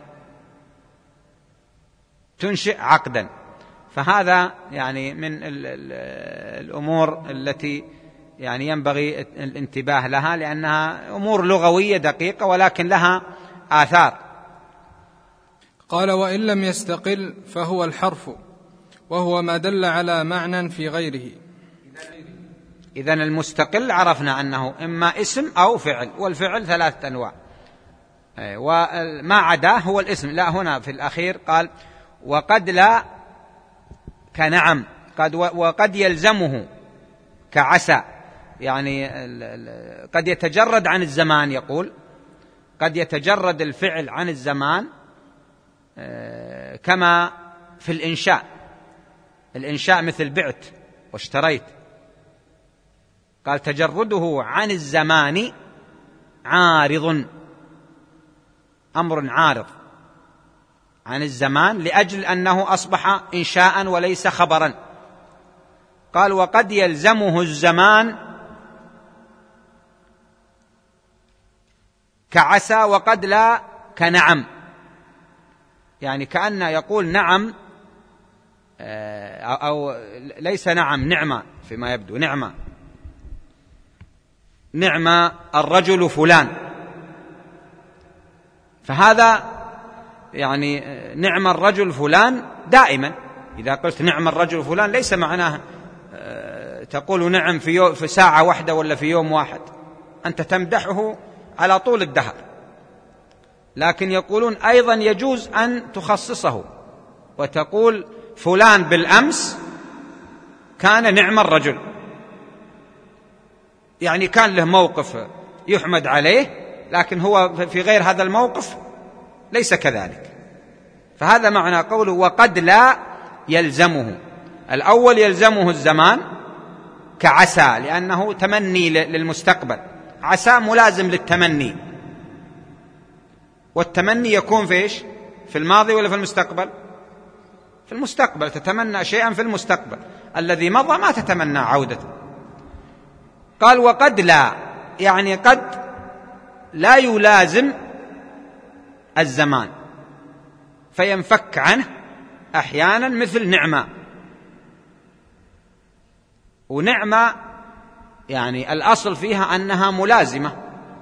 تنشئ عقدا. فهذا يعني من الأمور التي يعني ينبغي الانتباه لها، لأنها أمور لغوية دقيقة ولكن لها آثار. قال: وإن لم يستقل فهو الحرف، وهو ما دل على معنى في غيره. إذن المستقل عرفنا أنه إما اسم أو فعل، والفعل 3 أنواع، وما عداه هو الاسم. لا، هنا في الأخير قال: وقد لا كنعم، وقد يلزمه كعسى، يعني قد يتجرد عن الزمان. يقول قد يتجرد الفعل عن الزمان، كما في الإنشاء. الإنشاء مثل بعت واشتريت، قال تجرده عن الزمان عارض، أمر عارض عن الزمان، لأجل أنه أصبح إنشاء وليس خبرا. قال: وقد يلزمه الزمان كعسى، وقد لا كنعم، يعني كأن يقول نعم أو ليس نعم، نعمة فيما يبدو، نعم الرجل فلان. فهذا يعني نعم الرجل فلان دائما. إذا قلت نعم الرجل فلان ليس معناه تقول نعم في ساعة واحدة ولا في يوم واحد، أنت تمدحه على طول الدهر. لكن يقولون أيضا يجوز أن تخصصه وتقول فلان بالأمس كان نعم الرجل، يعني كان له موقف يحمد عليه، لكن هو في غير هذا الموقف ليس كذلك. فهذا معنى قوله وقد لا يلزمه. الأول يلزمه الزمان، كعسى، لأنه تمني للمستقبل، عسى ملازم للتمني، والتمني يكون في إيش؟ في الماضي ولا في المستقبل؟ في المستقبل، تتمنى شيئا في المستقبل، الذي مضى ما تتمنى عودته. قال وقد لا، يعني قد لا يلازم الزمان فينفك عنه أحيانا، مثل نعمة. ونعمة يعني الأصل فيها أنها ملازمة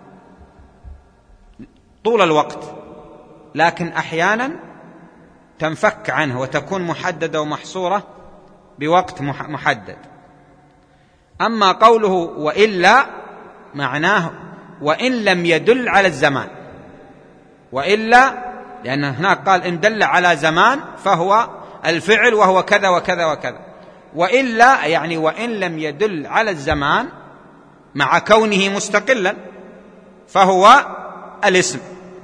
طول الوقت، لكن أحيانا تنفك عنه وتكون محددة ومحصورة بوقت محدد. أما قوله وإلا معناه وإن لم يدل على الزمان، وإلا لأن هناك قال إن دل على زمان فهو الفعل وهو كذا وكذا وكذا، وإلا يعني وإن لم يدل على الزمان مع كونه مستقلا فهو الاسم.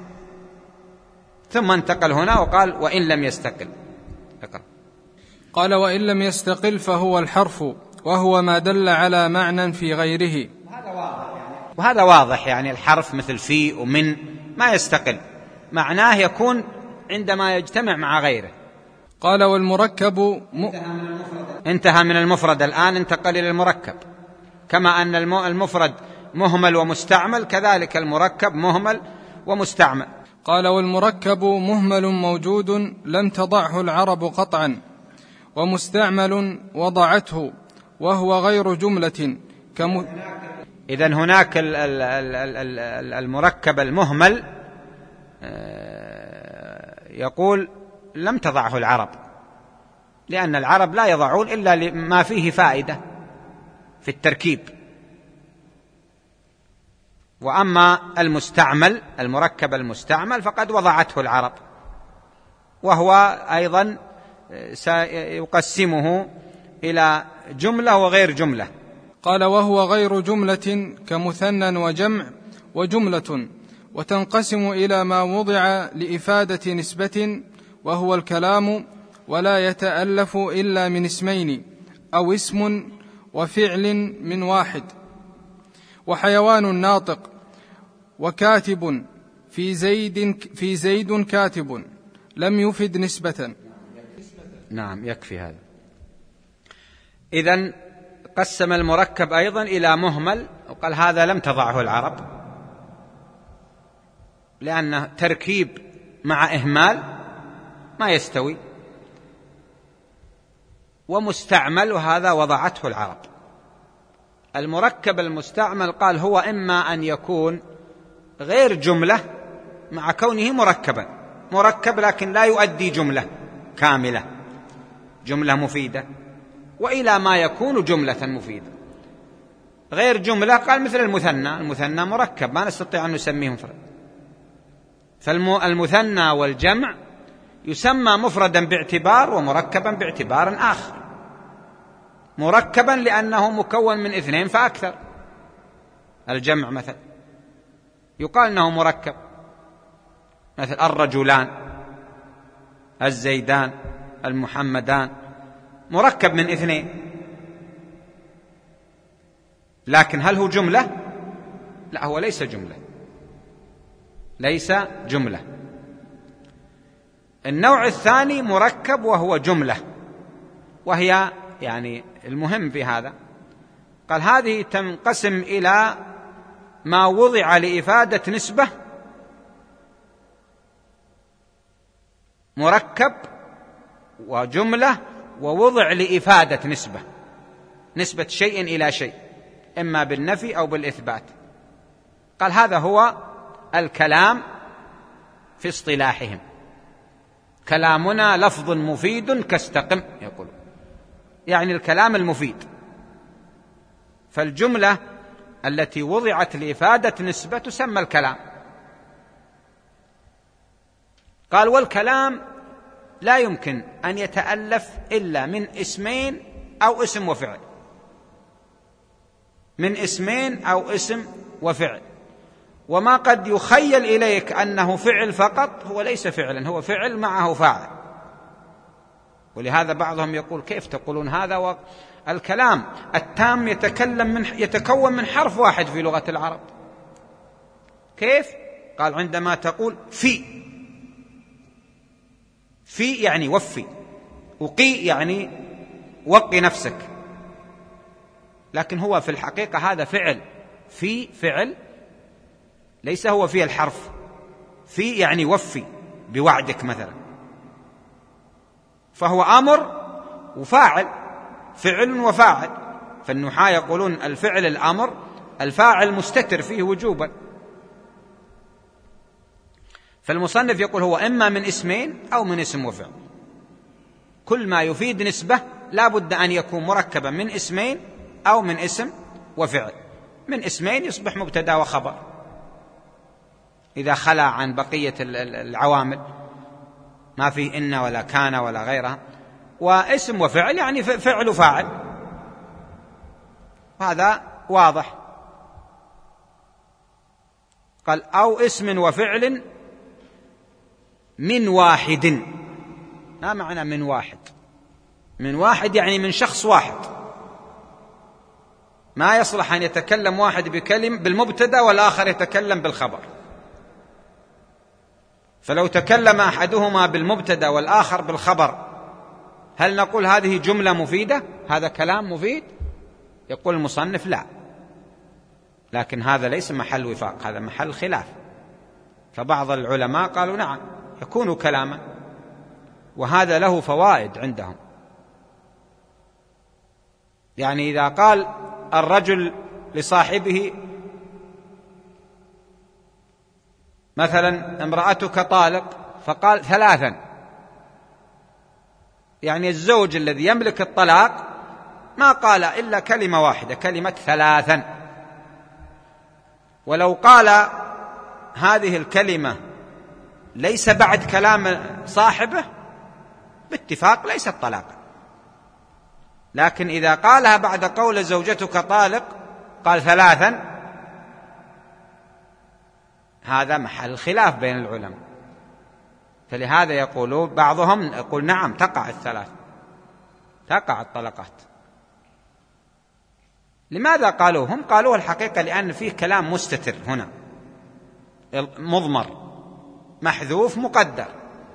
ثم انتقل هنا وقال وإن لم يستقل. اقرأ. قال وإن لم يستقل فهو الحرف، وهو ما دل على معنى في غيره. وهذا واضح، يعني الحرف مثل في ومن ما يستقل، معناه يكون عندما يجتمع مع غيره. قال والمركب انتهى من المفرد، الآن انتقل إلى المركب. كما أن المفرد مهمل ومستعمل، كذلك المركب مهمل ومستعمل. قال والمركب مهمل موجود لم تضعه العرب قطعا، ومستعمل وضعته وهو غير جملة إذن هناك المركب المهمل يقول لم تضعه العرب، لأن العرب لا يضعون إلا ما فيه فائدة في التركيب. وأما المستعمل، المركب المستعمل، فقد وضعته العرب، وهو أيضا سيقسمه إلى جملة وغير جملة. قال وهو غير جملة كمثنى وجمع وجملة، وتنقسم إلى ما وضع لإفادة نسبة وهو الكلام، ولا يتألف إلا من اسمين أو اسم وفعل من واحد. وحيوان ناطق وكاتب في زيد كاتب لم يفد نسبة. نعم يكفي هذا. إذن قسم المركب أيضا إلى مهمل، وقال هذا لم تضعه العرب، لأنه تركيب مع إهمال ما يستوي. ومستعمل، وهذا وضعته العرب. المركب المستعمل قال هو إما أن يكون غير جملة مع كونه مركبا، مركب لكن لا يؤدي جملة كاملة، جملة مفيدة، وإلى ما يكون جملة مفيدة. غير جملة قال مثل المثنى، المثنى مركب ما نستطيع أن نسميه مفرد. فالمثنى والجمع يسمى مفردا باعتبار ومركبا باعتبار آخر. مركبا لأنه مكون من اثنين فأكثر، الجمع مثلا يقال أنه مركب، مثل الرجلان، الزيدان، المحمدان، مركب من اثنين. لكن هل هو جملة؟ لا، هو ليس جملة، ليس جملة. النوع الثاني مركب وهو جملة، وهي يعني المهم في هذا، قال هذه تنقسم إلى ما وضع لإفادة نسبة، مركب وجملة، ووضع لإفادة نسبة، نسبة شيء إلى شيء، إما بالنفي أو بالإثبات. قال هذا هو الكلام في اصطلاحهم. كلامنا لفظ مفيد كاستقم، يقول يعني الكلام المفيد. فالجملة التي وضعت لإفادة نسبة تسمى الكلام. قال والكلام لا يمكن أن يتألف إلا من اسمين أو اسم وفعل، من اسمين أو اسم وفعل. وما قد يخيل إليك أنه فعل فقط هو ليس فعلا، هو فعل معه فاعل. ولهذا بعضهم يقول كيف تقولون هذا الكلام التام يتكون من حرف واحد في لغة العرب. كيف؟ قال عندما تقول في يعني وفي، وقي يعني وقي نفسك، لكن هو في الحقيقة هذا فعل، في فعل ليس هو فيه الحرف. في يعني وفي بوعدك مثلا، فهو أمر وفاعل، فعل وفاعل. فالنحاة يقولون الفعل الأمر، الفاعل مستتر فيه وجوبا. فالمصنف يقول هو إما من اسمين أو من اسم وفعل. كل ما يفيد نسبة لا بد أن يكون مركبا من اسمين أو من اسم وفعل. من اسمين يصبح مبتدا وخبر إذا خلا عن بقية العوامل، ما فيه إن ولا كان ولا غيرها. واسم وفعل يعني فعل وفاعل، هذا واضح. قال أو اسم وفعل من واحد. ما معنى من واحد؟ من واحد يعني من شخص واحد، ما يصلح أن يتكلم واحد بالمبتدأ والآخر يتكلم بالخبر. فلو تكلم أحدهما بالمبتدأ والآخر بالخبر، هل نقول هذه جملة مفيدة؟ هذا كلام مفيد؟ يقول المصنف لا، لكن هذا ليس محل وفاق، هذا محل خلاف. فبعض العلماء قالوا نعم يكون كلاما، وهذا له فوائد عندهم. يعني إذا قال الرجل لصاحبه مثلا امرأتك طالق، فقال ثلاثا، يعني الزوج الذي يملك الطلاق ما قال إلا كلمة واحدة، كلمة ثلاثا. ولو قال هذه الكلمة ليس بعد كلام صاحبه باتفاق ليست طلاقا، لكن إذا قالها بعد قول زوجتك طالق قال ثلاثا، هذا محل خلاف بين العلماء. فلهذا يقولون بعضهم يقول نعم تقع الثلاث، تقع الطلقات. لماذا قالوا؟ هم قالوا الحقيقة لأن فيه كلام مستتر هنا، مضمر محذوف مقدر،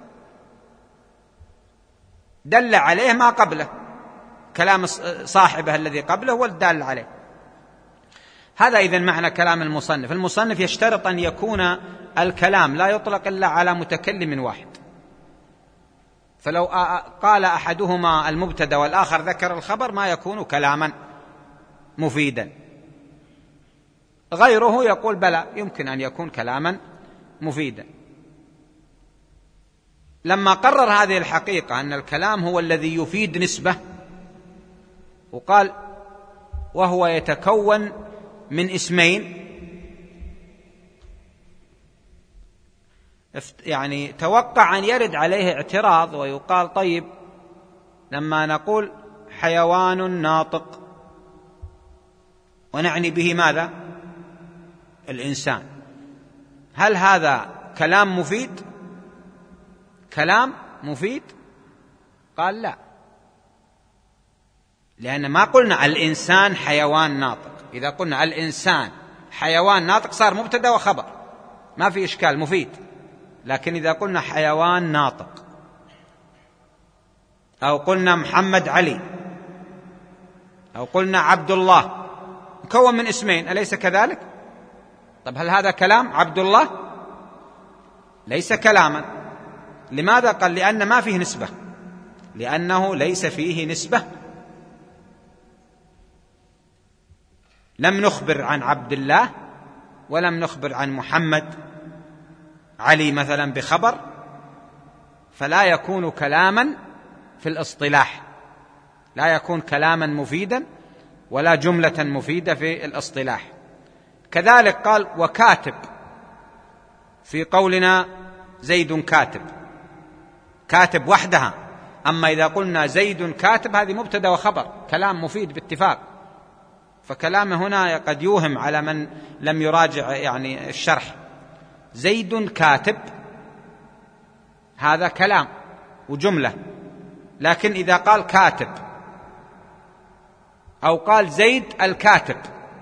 دل عليه ما قبله، كلام صاحبه الذي قبله هو الدال عليه. هذا إذن معنى كلام المصنف. المصنف يشترط أن يكون الكلام لا يطلق إلا على متكلم واحد. فلو قال أحدهما المبتدأ والآخر ذكر الخبر ما يكون كلاما مفيدا. غيره يقول بلى يمكن أن يكون كلاما مفيدا. لما قرر هذه الحقيقة أن الكلام هو الذي يفيد نسبة، وقال وهو يتكون من اسمين، يعني توقع أن يرد عليه اعتراض ويقال طيب لما نقول حيوان ناطق ونعني به ماذا؟ الإنسان، هل هذا كلام مفيد؟ كلام مفيد؟ قال لا، لأن ما قلنا الإنسان حيوان ناطق. إذا قلنا الإنسان حيوان ناطق صار مبتدأ وخبر، ما في إشكال، مفيد. لكن إذا قلنا حيوان ناطق أو قلنا محمد علي أو قلنا عبد الله مكون من اسمين، أليس كذلك؟ طب هل هذا كلام عبد الله؟ ليس كلاما. لماذا؟ قال لأن ما فيه نسبة، لأنه ليس فيه نسبة. لم نخبر عن عبد الله ولم نخبر عن محمد علي مثلا بخبر، فلا يكون كلاما في الاصطلاح، لا يكون كلاما مفيدا ولا جملة مفيدة في الاصطلاح. كذلك قال وكاتب، في قولنا زيد كاتب، كاتب وحدها. أما إذا قلنا زيد كاتب هذه مبتدأ وخبر، كلام مفيد باتفاق. فكلامه هنا قد يوهم على من لم يراجع يعني الشرح. زيد كاتب هذا كلام وجملة، لكن إذا قال كاتب أو قال زيد الكاتب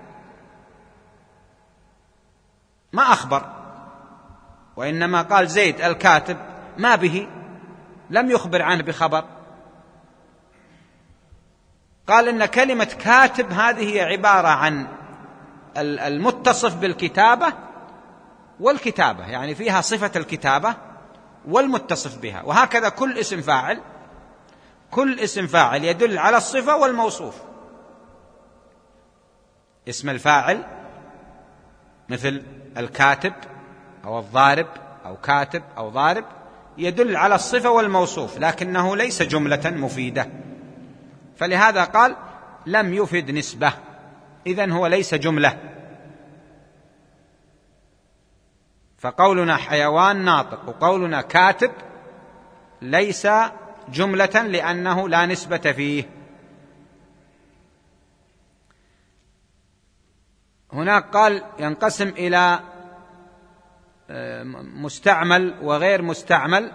ما أخبر، وإنما قال زيد الكاتب ما به، لم يخبر عنه بخبر. قال إن كلمة كاتب هذه هي عبارة عن المتصف بالكتابة والكتابة، يعني فيها صفة الكتابة والمتصف بها. وهكذا كل اسم فاعل، كل اسم فاعل يدل على الصفة والموصوف. اسم الفاعل مثل الكاتب أو الضارب أو كاتب أو ضارب يدل على الصفة والموصوف، لكنه ليس جملة مفيدة، فلهذا قال لم يفد نسبة، إذن هو ليس جملة. فقولنا حيوان ناطق وقولنا كاتب ليس جملة لأنه لا نسبة فيه. هناك قال ينقسم إلى مستعمل وغير مستعمل.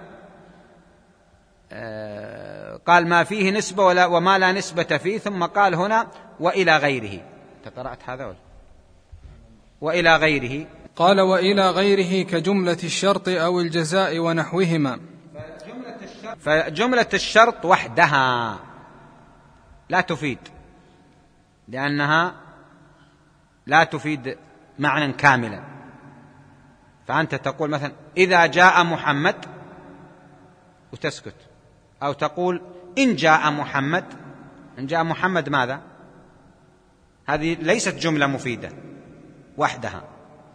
قال ما فيه نسبة وما لا نسبة فيه، ثم قال هنا وإلى غيره. قرأت هذا ولا؟ وإلى غيره. قال وإلى غيره كجملة الشرط أو الجزاء ونحوهما. فجملة الشرط وحدها لا تفيد، لأنها لا تفيد معنى كاملا. فأنت تقول مثلا إذا جاء محمد وتسكت، أو تقول إن جاء محمد. إن جاء محمد ماذا؟ هذه ليست جملة مفيدة وحدها.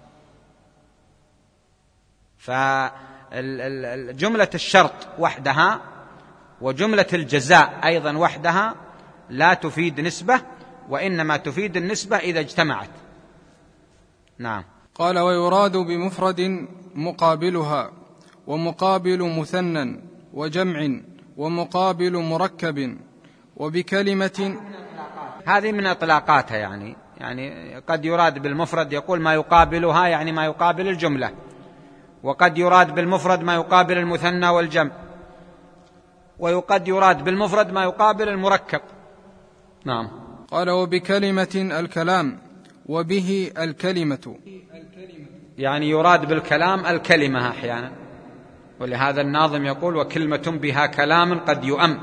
فجملة الشرط وحدها وجملة الجزاء أيضا وحدها لا تفيد نسبة، وإنما تفيد النسبة إذا اجتمعت. نعم. قال ويراد بمفرد مقابلها، ومقابل مثنى وجمع، ومقابل مركب، وبكلمة. هذه من إطلاقاتها، يعني قد يراد بالمفرد يقول ما يقابلها، يعني ما يقابل الجملة، وقد يراد بالمفرد ما يقابل المثنى والجمع، وقد يراد بالمفرد ما يقابل المركب. نعم. قال وبكلمة الكلام، وبه الكلمة، يعني يراد بالكلام الكلمة أحيانا، ولهذا الناظم يقول وكلمة بها كلام قد يؤم،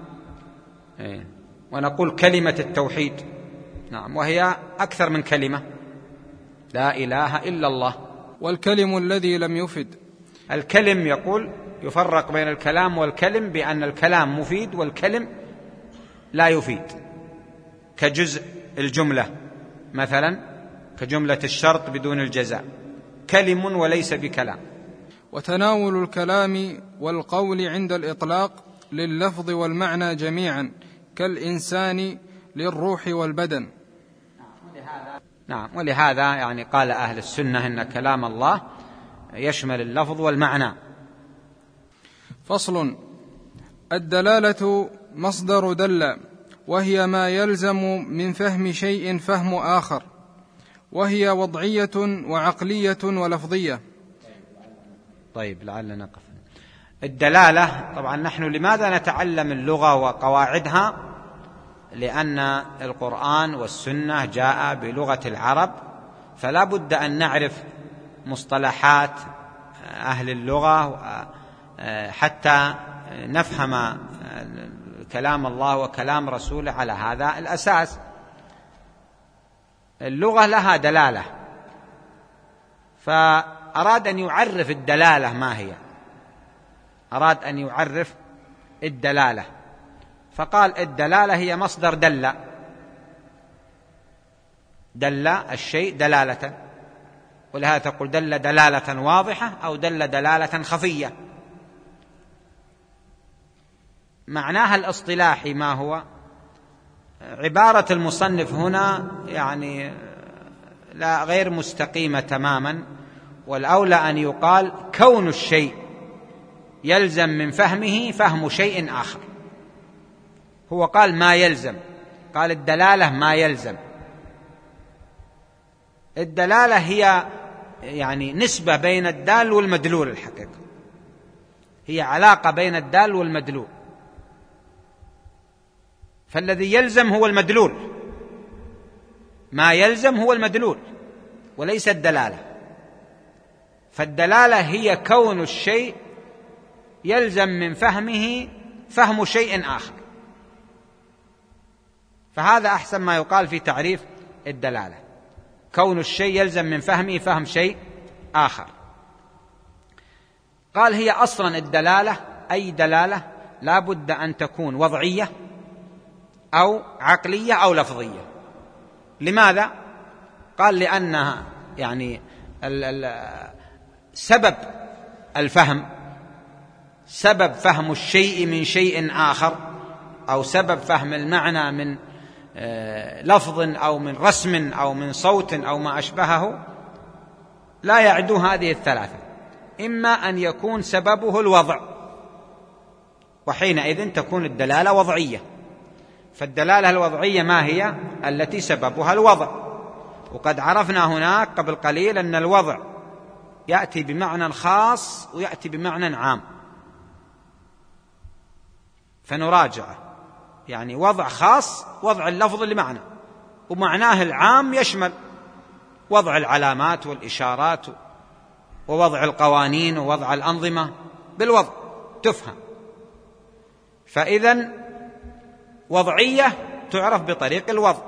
ونقول كلمة التوحيد. نعم، وهي أكثر من كلمة، لا إله إلا الله. والكلم الذي لم يفد. الكلم يقول يفرق بين الكلام والكلم بأن الكلام مفيد والكلم لا يفيد، كجزء الجملة مثلا، كجملة الشرط بدون الجزاء، كلم وليس بكلام. وتناول الكلام والقول عند الإطلاق لللفظ والمعنى جميعا، كالإنسان للروح والبدن. نعم، ولهذا يعني قال أهل السنة إن كلام الله يشمل اللفظ والمعنى. فصل. الدلالة مصدر دل، وهي ما يلزم من فهم شيء فهم آخر، وهي وضعية وعقلية ولفظية. طيب، لعلنا نقف. الدلالة، طبعا نحن لماذا نتعلم اللغة وقواعدها؟ لأن القرآن والسنة جاء بلغة العرب، فلا بد أن نعرف مصطلحات أهل اللغة حتى نفهم كلام الله وكلام رسوله على هذا الأساس. اللغة لها دلالة، فأراد أن يعرف الدلالة ما هي، أراد أن يعرف الدلالة، فقال الدلالة هي مصدر دل، دل الشيء دلالة، ولهذا تقول دل دلالة واضحة أو دل دلالة خفية. معناها الاصطلاحي ما هو؟ عبارة المصنف هنا يعني لا غير مستقيمة تماما، والأولى أن يقال كون الشيء يلزم من فهمه فهم شيء آخر. هو قال ما يلزم، قال الدلالة ما يلزم. الدلالة هي يعني نسبة بين الدال والمدلول، الحقيقة هي علاقة بين الدال والمدلول، فالذي يلزم هو المدلول ما يلزم هو المدلول وليس الدلالة. فالدلالة هي كون الشيء يلزم من فهمه فهم شيء آخر، فهذا أحسن ما يقال في تعريف الدلالة، كون الشيء يلزم من فهمه فهم شيء آخر. قال هي أصلا الدلالة أي دلالة لا بد أن تكون وضعية أو عقلية أو لفظية. لماذا؟ قال لأنها يعني سبب الفهم، سبب فهم الشيء من شيء آخر، أو سبب فهم المعنى من لفظ أو من رسم أو من صوت أو ما أشبهه، لا يعدو هذه الثلاثة، إما أن يكون سببه الوضع، وحينئذ تكون الدلالة وضعية. فالدلالة الوضعية ما هي؟ التي سببها الوضع. وقد عرفنا هناك قبل قليل أن الوضع يأتي بمعنى خاص ويأتي بمعنى عام، فنراجعه. يعني وضع خاص وضع اللفظ لمعنى، ومعناه العام يشمل وضع العلامات والإشارات ووضع القوانين ووضع الأنظمة، بالوضع تفهم. فإذن وضعية تعرف بطريق الوضع،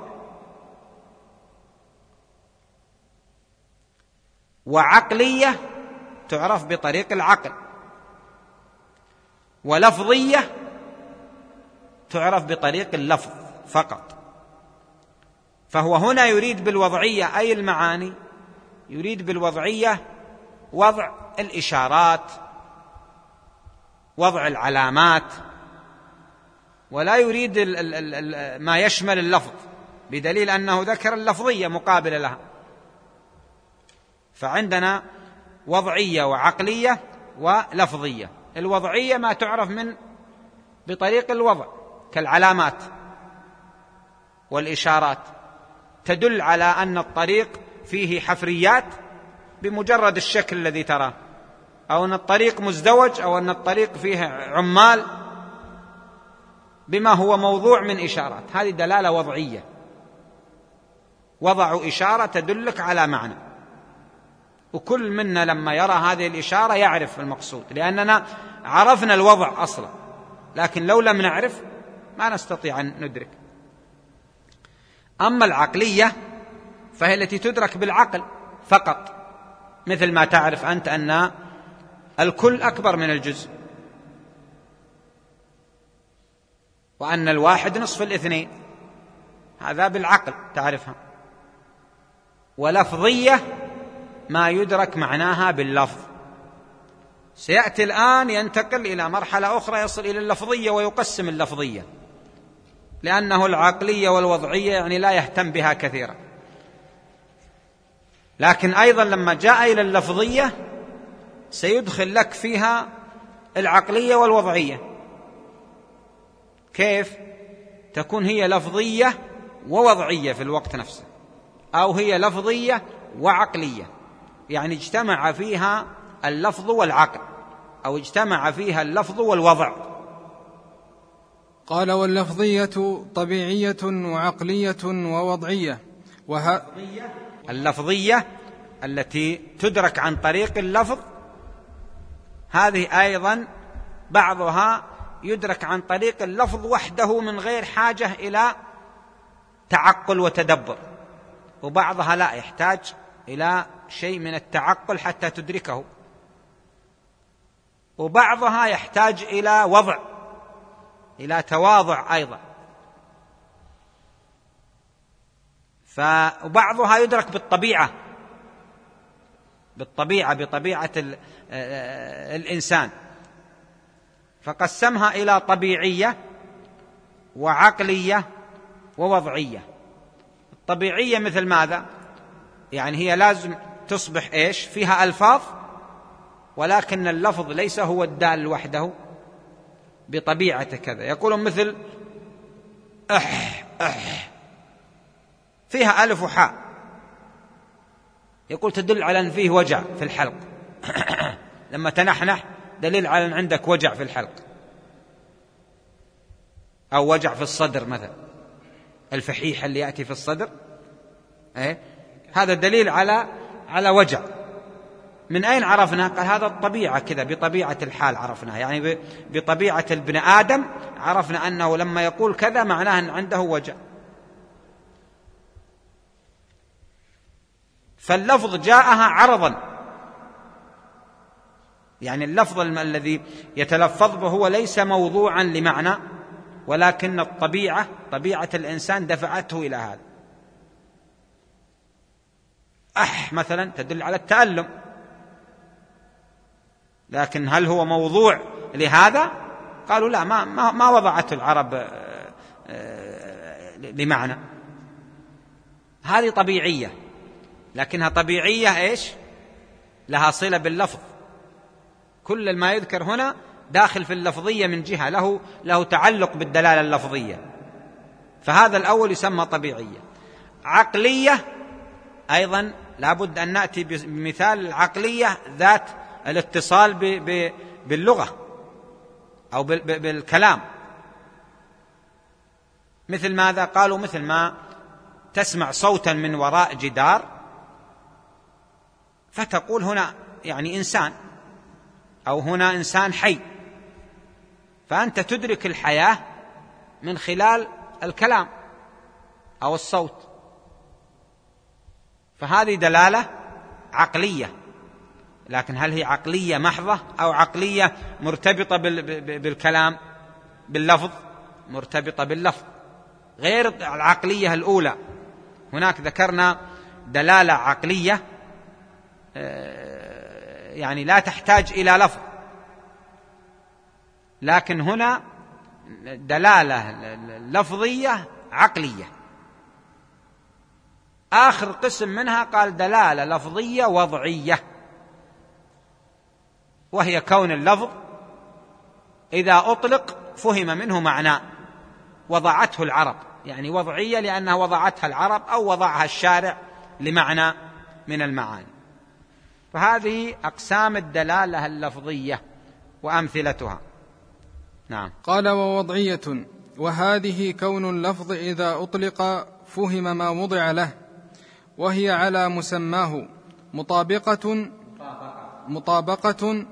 وعقلية تعرف بطريق العقل، ولفظية تعرف بطريق اللفظ فقط. فهو هنا يريد بالوضعية أي المعاني، يريد بالوضعية وضع الإشارات، وضع العلامات، ولا يريد ما يشمل اللفظ، بدليل أنه ذكر اللفظية مقابلة لها. فعندنا وضعية وعقلية ولفظية. الوضعية ما تعرف بطريق الوضع، كالعلامات والإشارات، تدل على أن الطريق فيه حفريات بمجرد الشكل الذي تراه، أو أن الطريق مزدوج، أو أن الطريق فيه عمال بما هو موضوع من إشارات. هذه دلالة وضعية، وضعوا إشارة تدلك على معنى، وكل منا لما يرى هذه الإشارة يعرف المقصود، لأننا عرفنا الوضع أصلا، لكن لو لم نعرف ما نستطيع أن ندرك. أما العقلية فهي التي تدرك بالعقل فقط، مثل ما تعرف أنت أن الكل أكبر من الجزء، وأن الواحد نصف الاثنين، هذا بالعقل تعرفها. ولفظية ما يدرك معناها باللفظ. سيأتي الآن ينتقل إلى مرحلة أخرى يصل إلى اللفظية ويقسم اللفظية، لأنه العقلية والوضعية يعني لا يهتم بها كثيرا. لكن أيضا لما جاء إلى اللفظية سيدخل لك فيها العقلية والوضعية. كيف؟ تكون هي لفظية ووضعية في الوقت نفسه، أو هي لفظية وعقلية، يعني اجتمع فيها اللفظ والعقل، أو اجتمع فيها اللفظ والوضع. قال واللفظية طبيعية وعقلية ووضعية. اللفظية التي تدرك عن طريق اللفظ، هذه أيضا بعضها يدرك عن طريق اللفظ وحده من غير حاجة إلى تعقل وتدبر، وبعضها لا، يحتاج إلى شيء من التعقل حتى تدركه، وبعضها يحتاج إلى وضع، إلى تواضع أيضا. وبعضها يدرك بطبيعة الإنسان، فقسمها إلى طبيعية وعقلية ووضعية. الطبيعية مثل ماذا؟ يعني هي لازم تصبح إيش؟ فيها ألفاظ، ولكن اللفظ ليس هو الدال وحده بطبيعته كذا. يقولون مثل فيها ألف وحاء، يقول تدل على أن فيه وجع في الحلق لما تنحنح دليل على أن عندك وجع في الحلق، أو وجع في الصدر مثلا، الفحيح اللي يأتي في الصدر هذا دليل على وجع. من أين عرفنا؟ قال هذا الطبيعة كذا، بطبيعة الحال عرفناه، يعني بطبيعة البني آدم عرفنا أنه لما يقول كذا معناه أن عنده وجع. فاللفظ جاءها عرضا، يعني اللفظ الذي يتلفظ به هو ليس موضوعا لمعنى، ولكن الطبيعة، طبيعة الإنسان دفعته إلى هذا. مثلا تدل على التألم، لكن هل هو موضوع لهذا؟ قالوا لا، ما وضعته العرب لمعنى. هذه طبيعية، لكنها طبيعية إيش؟ لها صلة باللفظ. كل ما يذكر هنا داخل في اللفظية من جهة، له تعلق بالدلالة اللفظية. فهذا الأول يسمى طبيعية. عقلية أيضا لابد أن نأتي بمثال العقلية ذات الاتصال باللغة أو بالكلام. مثل ماذا؟ قالوا مثل ما تسمع صوتا من وراء جدار فتقول هنا يعني إنسان، أو هنا إنسان حي، فأنت تدرك الحياة من خلال الكلام أو الصوت. فهذه دلالة عقلية، لكن هل هي عقلية محضة أو عقلية مرتبطة بالكلام باللفظ؟ مرتبطة باللفظ، غير العقلية الأولى. هناك ذكرنا دلالة عقلية يعني لا تحتاج إلى لفظ، لكن هنا دلالة لفظية عقلية. آخر قسم منها قال دلالة لفظية وضعية، وهي كون اللفظ إذا أطلق فهم منه معنى وضعته العرب، يعني وضعية لأنها وضعتها العرب أو وضعها الشارع لمعنى من المعاني. فهذه أقسام الدلالة اللفظية وأمثلتها. نعم. قال ووضعية، وهذه كون اللفظ إذا أطلق فهم ما وضع له، وهي على مسماه مطابقة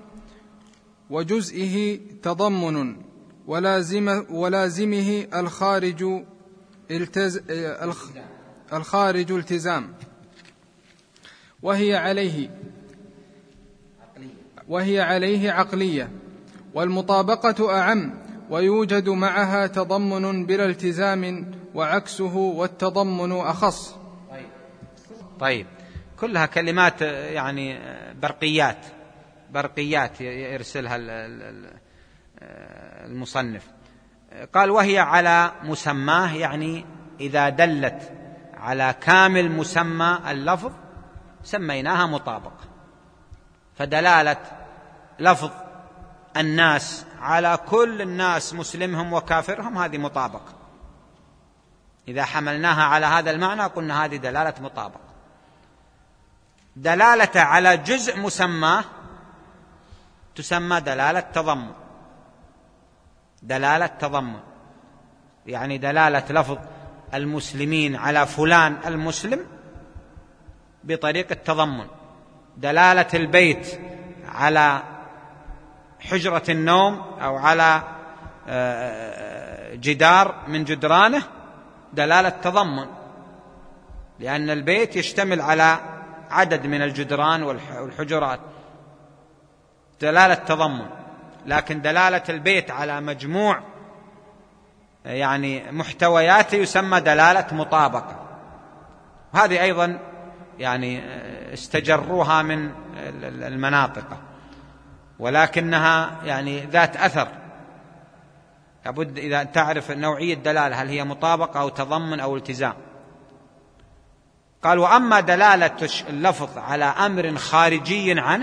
وجزئه تضمن، ولازمه الخارج التزام، وهي عليه عقلية. والمطابقة أعم، ويوجد معها تضمن بلا التزام، وعكسه والتضمن أخص. طيب كلها كلمات يعني برقيات يرسلها المصنف. قال وهي على مسماه، يعني إذا دلت على كامل مسمى اللفظ سميناها مطابقة. فدلالة لفظ الناس على كل الناس مسلمهم وكافرهم هذه مطابقة، إذا حملناها على هذا المعنى قلنا هذه دلالة مطابقة. دلالة على جزء مسماه تسمى دلالة تضمن، يعني دلالة لفظ المسلمين على فلان المسلم بطريق التضمن، دلالة البيت على حجرة النوم أو على جدار من جدرانه دلالة تضمن، لأن البيت يشتمل على عدد من الجدران والحجرات، دلالة تضمن. لكن دلالة البيت على مجموع يعني محتوياته يسمى دلالة مطابقة. هذه أيضا يعني استجروها من المناطق، ولكنها يعني ذات أثر، لابد إذا تعرف نوعية دلالة هل هي مطابقة أو تضمن أو التزام. قال وأما دلالة اللفظ على أمر خارجي عنه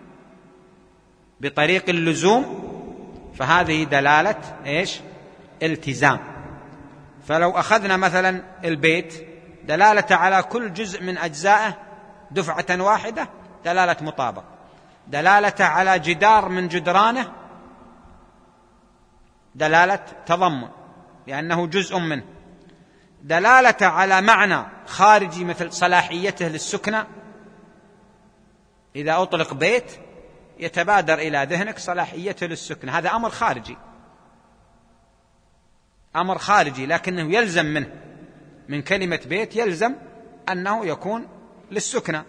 بطريق اللزوم فهذه دلالة إيش؟ التزام. فلو أخذنا مثلا البيت دلالة على كل جزء من أجزائه دفعة واحدة دلالة مطابقة، دلالة على جدار من جدرانه دلالة تضمن لأنه جزء منه، دلالة على معنى خارجي مثل صلاحيته للسكنة. إذا أطلق بيت يتبادر إلى ذهنك صلاحيته للسكنة، هذا أمر خارجي، أمر خارجي، لكنه يلزم منه، من كلمة بيت يلزم أنه يكون للسكنة.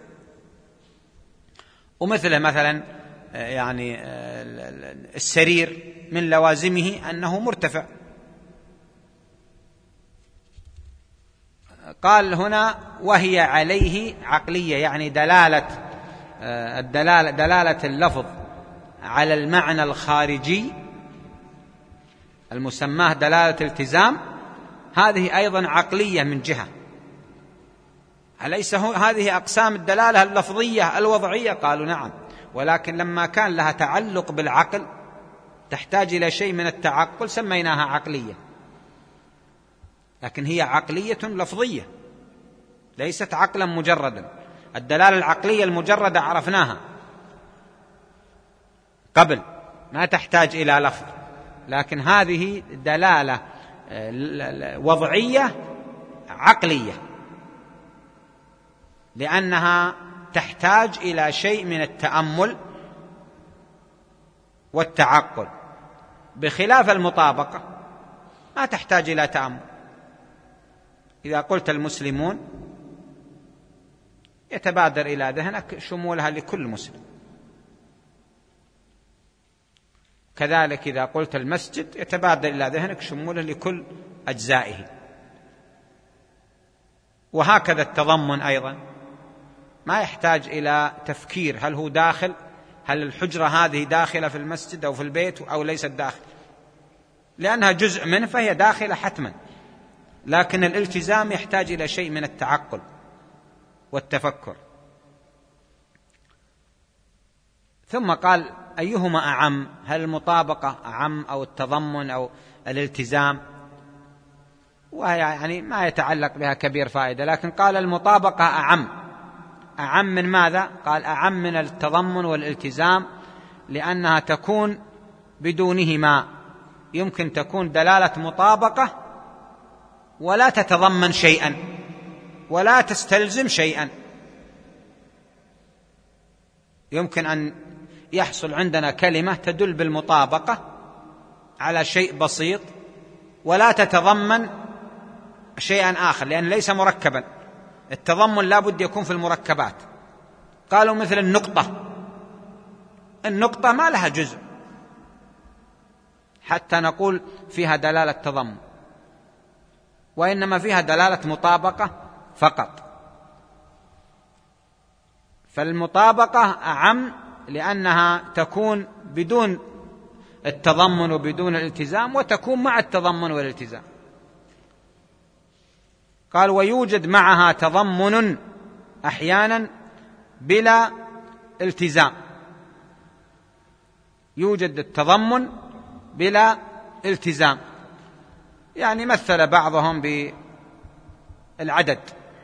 ومثله مثلا يعني السرير من لوازمه أنه مرتفع. قال هنا وهي عليه عقلية، يعني دلالة اللفظ على المعنى الخارجي المسماه دلالة التزام، هذه أيضا عقلية من جهة. أليس هذه أقسام الدلالة اللفظية الوضعية؟ قالوا نعم، ولكن لما كان لها تعلق بالعقل تحتاج إلى شيء من التعقل سميناها عقلية، لكن هي عقلية لفظية ليست عقلا مجردا. الدلالة العقلية المجردة عرفناها قبل، ما تحتاج إلى لفظ، لكن هذه دلالة وضعية عقلية لأنها تحتاج إلى شيء من التأمل والتعقل، بخلاف المطابقة ما تحتاج إلى تأمل. إذا قلت المسلمون يتبادر إلى ذهنك شمولها لكل مسلم، كذلك إذا قلت المسجد يتبادر إلى ذهنك شموله لكل أجزائه، وهكذا التضمن أيضا ما يحتاج إلى تفكير هل هو داخل، هل الحجرة هذه داخلة في المسجد أو في البيت أو ليست داخل، لأنها جزء منه فهي داخلة حتما. لكن الالتزام يحتاج إلى شيء من التعقل والتفكر. ثم قال أيهما أعم، هل المطابقة أعم أو التضمن أو الالتزام؟ وهي يعني ما يتعلق بها كبير فائدة، لكن قال المطابقة أعم من ماذا؟ قال أعم من التضمن والالتزام، لأنها تكون بدونهما يمكن تكون دلالة مطابقة ولا تتضمن شيئا ولا تستلزم شيئا. يمكن أن يحصل عندنا كلمة تدل بالمطابقة على شيء بسيط ولا تتضمن شيئا آخر، لأن ليس مركبا. التضمن لا بد يكون في المركبات. قالوا مثل النقطة ما لها جزء حتى نقول فيها دلالة تضمن، وإنما فيها دلالة مطابقة فقط. فالمطابقة أعم لأنها تكون بدون التضمن وبدون الالتزام، وتكون مع التضمن والالتزام. قال ويوجد معها تضمن أحيانا بلا التزام، يوجد التضمن بلا التزام. يعني مثل بعضهم بالعدد.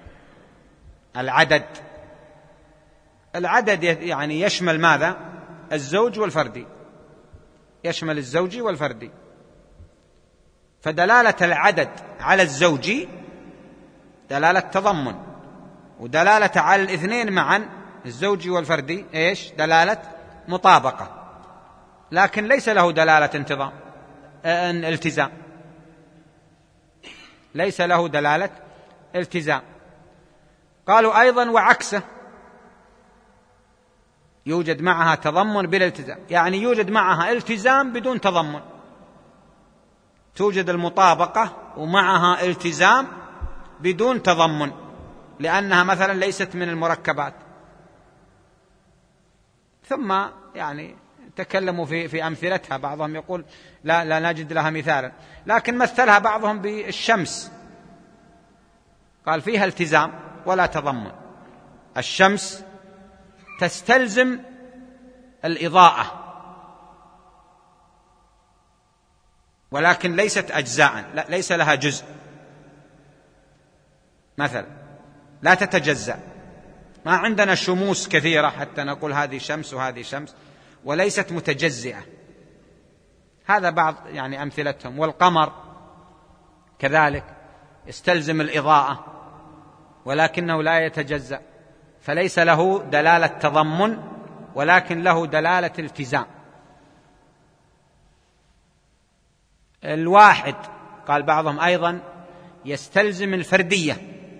العدد يعني يشمل ماذا؟ الزوج والفردي، يشمل الزوجي والفردي. فدلالة العدد على الزوجي دلالة تضمن، ودلالة على الاثنين معا الزوجي والفردي ايش؟ دلالة مطابقة، لكن ليس له دلالة التزام، ليس له دلالة التزام. قالوا أيضا وعكسه، يوجد معها تضمن بلا التزام، يعني يوجد معها التزام بدون تضمن. توجد المطابقة ومعها التزام بدون تضمن، لأنها مثلا ليست من المركبات. ثم يعني تكلموا في أمثلتها، بعضهم يقول لا نجد لها مثالا، لكن مثلها بعضهم بالشمس، قال فيها التزام ولا تضمن. الشمس تستلزم الإضاءة ولكن ليست أجزاء، ليس لها جزء، مثلا لا تتجزأ. ما عندنا شموس كثيرة حتى نقول هذه شمس وهذه شمس، وليست متجزئة. هذا بعض يعني أمثلتهم. والقمر كذلك يستلزم الإضاءة ولكنه لا يتجزأ، فليس له دلالة تضمن ولكن له دلالة التزام. الواحد قال بعضهم أيضا يستلزم الفردية،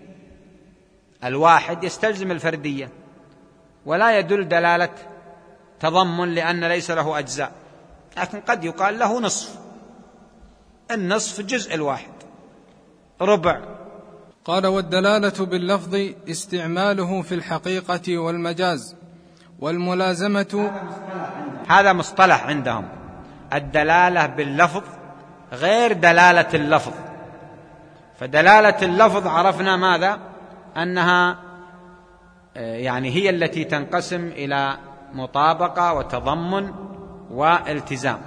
الواحد يستلزم الفردية ولا يدل دلالة تضمن لأن ليس له أجزاء، لكن قد يقال له نصف، النصف جزء الواحد، ربع. قال: والدلالة باللفظ استعماله في الحقيقة والمجاز، والملازمة. هذا مصطلح عندهم، الدلالة باللفظ غير دلالة اللفظ. فدلالة اللفظ عرفنا ماذا؟ أنها يعني هي التي تنقسم إلى مطابقة وتضمن والتزام.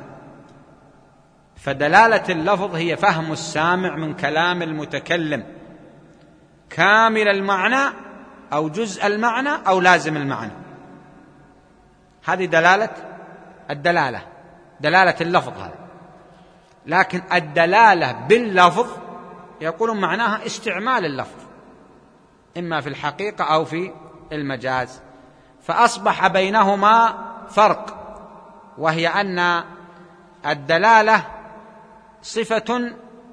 فدلالة اللفظ هي فهم السامع من كلام المتكلم كامل المعنى أو جزء المعنى أو لازم المعنى، هذه دلالة اللفظ هذا. لكن الدلالة باللفظ يقولون معناها استعمال اللفظ إما في الحقيقة أو في المجاز. فأصبح بينهما فرق، وهي أن الدلالة صفة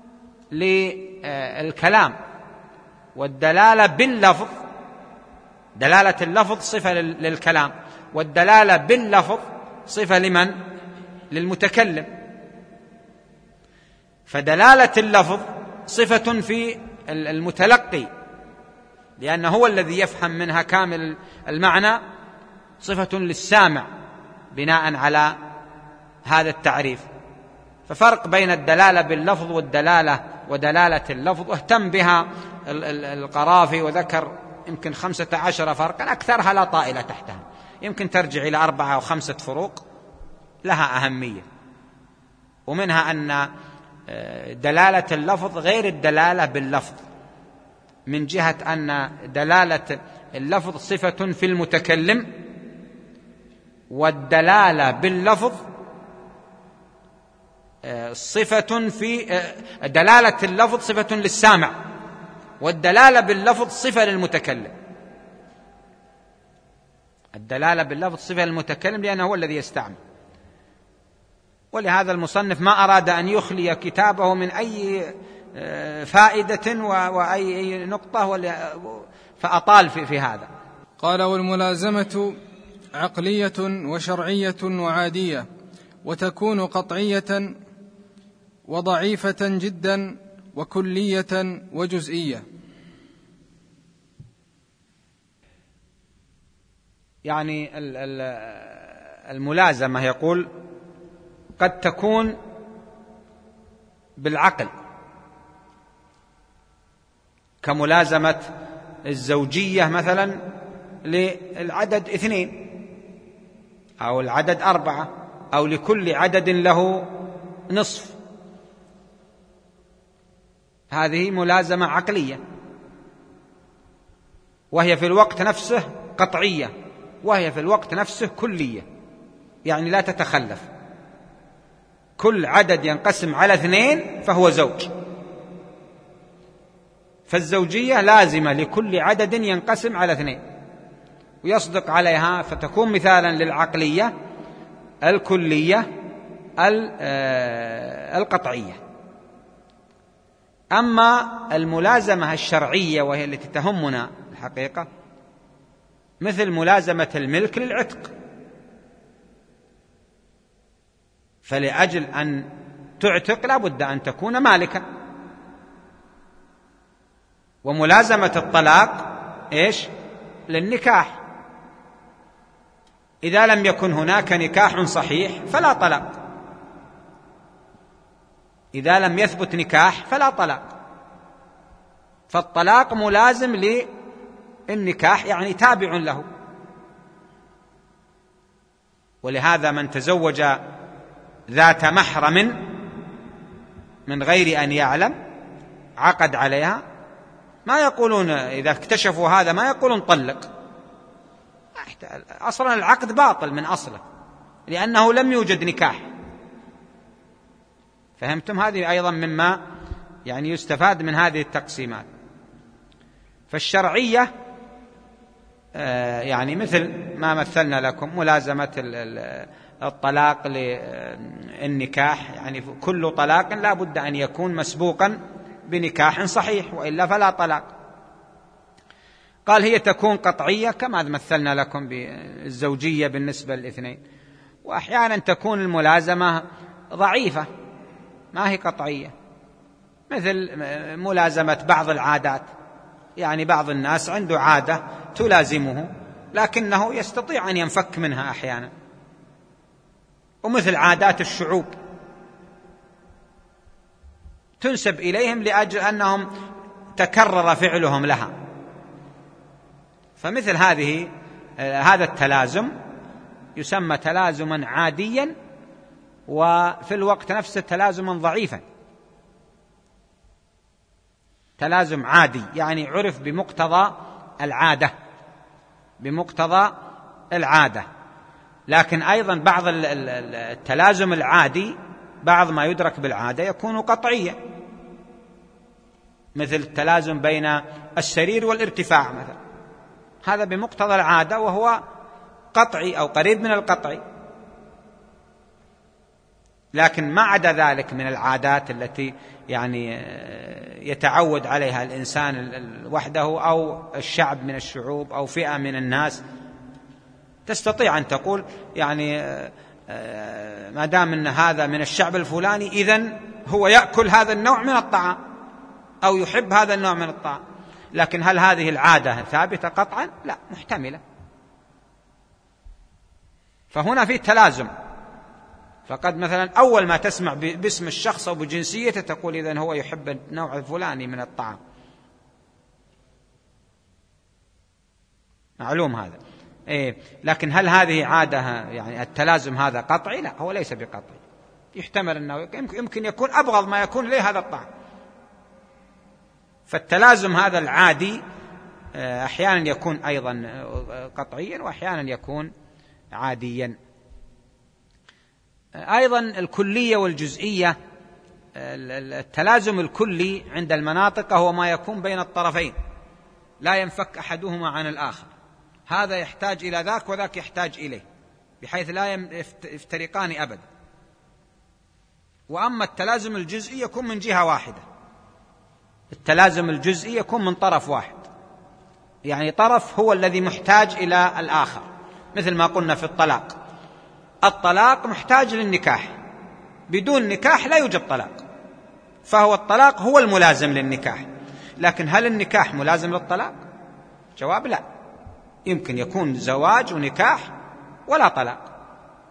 للكلام، والدلالة باللفظ، دلالة اللفظ صفة للكلام، والدلالة باللفظ صفة لمن؟ للمتكلم. فدلالة اللفظ صفة في المتلقي لأنه هو الذي يفهم منها كامل المعنى، صفة للسامع بناء على هذا التعريف. ففرق بين الدلالة باللفظ ودلالة اللفظ، واهتم بها القرافي وذكر يمكن 15 فرقا، أكثرها لا طائل تحتها، يمكن ترجع إلى 4 أو 5 فروق لها أهمية. ومنها أن دلالة اللفظ غير الدلالة باللفظ، من جهة أن دلالة اللفظ صفة في المتكلم، والدلالة باللفظ صفة في دلالة اللفظ صفة للسامع، والدلالة باللفظ صفة للمتكلم. الدلالة باللفظ صفة للمتكلم لأنه هو الذي يستعمل. ولهذا المصنف ما أراد أن يخلي كتابه من أي فائدة وأي نقطة، فأطال في هذا. قال: والملازمة عقلية وشرعية وعادية، وتكون قطعية وضعيفة جدا وكلية وجزئية. يعني الملازمة يقول قد تكون بالعقل كملازمة الزوجية مثلا للعدد 2 أو العدد 4 أو لكل عدد له نصف، هذه ملازمة عقلية، وهي في الوقت نفسه قطعية، وهي في الوقت نفسه كلية، يعني لا تتخلف. كل عدد ينقسم على 2 فهو زوج، فالزوجية لازمة لكل عدد ينقسم على 2 ويصدق عليها، فتكون مثالا للعقلية الكلية القطعية. أما الملازمة الشرعية وهي التي تهمنا الحقيقة، مثل ملازمة الملك للعتق، فلأجل أن تعتق لابد أن تكون مالكا. وملازمة الطلاق إيش؟ للنكاح، إذا لم يكن هناك نكاح صحيح فلا طلاق، إذا لم يثبت نكاح فلا طلاق. فالطلاق ملازم للنكاح، يعني تابع له. ولهذا من تزوج ذات محرم من غير أن يعلم عقد عليها، ما يقولون إذا اكتشفوا هذا ما يقولون طلق، أصلا العقد باطل من أصله لأنه لم يوجد نكاح. فهمتم؟ هذه أيضا مما يعني يستفاد من هذه التقسيمات. فالشرعية يعني مثل ما مثلنا لكم ملازمة الطلاق للنكاح، يعني كل طلاق لا بد أن يكون مسبوقا بنكاح صحيح وإلا فلا طلاق. قال هي تكون قطعية كما مثلنا لكم بالزوجية بالنسبة للاثنين، وأحيانا تكون الملازمة ضعيفة ما هي قطعية، مثل ملازمة بعض العادات، يعني بعض الناس عنده عادة تلازمه لكنه يستطيع أن ينفك منها أحيانا، ومثل عادات الشعوب تنسب إليهم لأجل أنهم تكرر فعلهم لها. فمثل هذا التلازم يسمى تلازما عاديا، وفي الوقت نفسه تلازما ضعيفا. تلازم عادي يعني عرف بمقتضى العادة، لكن أيضا بعض التلازم العادي بعض ما يدرك بالعادة يكون قطعيا، مثل التلازم بين السرير والارتفاع مثلا، هذا بمقتضى العادة وهو قطعي أو قريب من القطعي. لكن ما عدا ذلك من العادات التي يعني يتعود عليها الإنسان وحده أو الشعب من الشعوب أو فئة من الناس، تستطيع أن تقول يعني ما دام أن هذا من الشعب الفلاني إذن هو يأكل هذا النوع من الطعام أو يحب هذا النوع من الطعام. لكن هل هذه العادة ثابتة قطعا؟ لا، محتملة. فهنا في تلازم، فقد مثلا أول ما تسمع باسم الشخص أو بجنسيته تقول إذن هو يحب النوع الفلاني من الطعام، معلوم هذا. لكن هل هذه عادة يعني التلازم هذا قطعي؟ لا، هو ليس بقطعي، يحتمل أنه يمكن يكون أبغض ما يكون إليه هذا الطعام. فالتلازم هذا العادي أحيانا يكون أيضا قطعيا وأحيانا يكون عاديا. أيضا الكلية والجزئية، التلازم الكلي عند المناطق هو ما يكون بين الطرفين لا ينفك أحدهما عن الآخر، هذا يحتاج إلى ذاك وذاك يحتاج إليه بحيث لا يفترقان أبدا. وأما التلازم الجزئي يكون من جهة واحدة، التلازم الجزئي يكون من طرف واحد، يعني طرف هو الذي محتاج إلى الآخر، مثل ما قلنا في الطلاق. الطلاق محتاج للنكاح، بدون نكاح لا يوجد طلاق، فهو الطلاق هو الملازم للنكاح. لكن هل النكاح ملازم للطلاق؟ جواب لا، يمكن يكون زواج ونكاح ولا طلاق.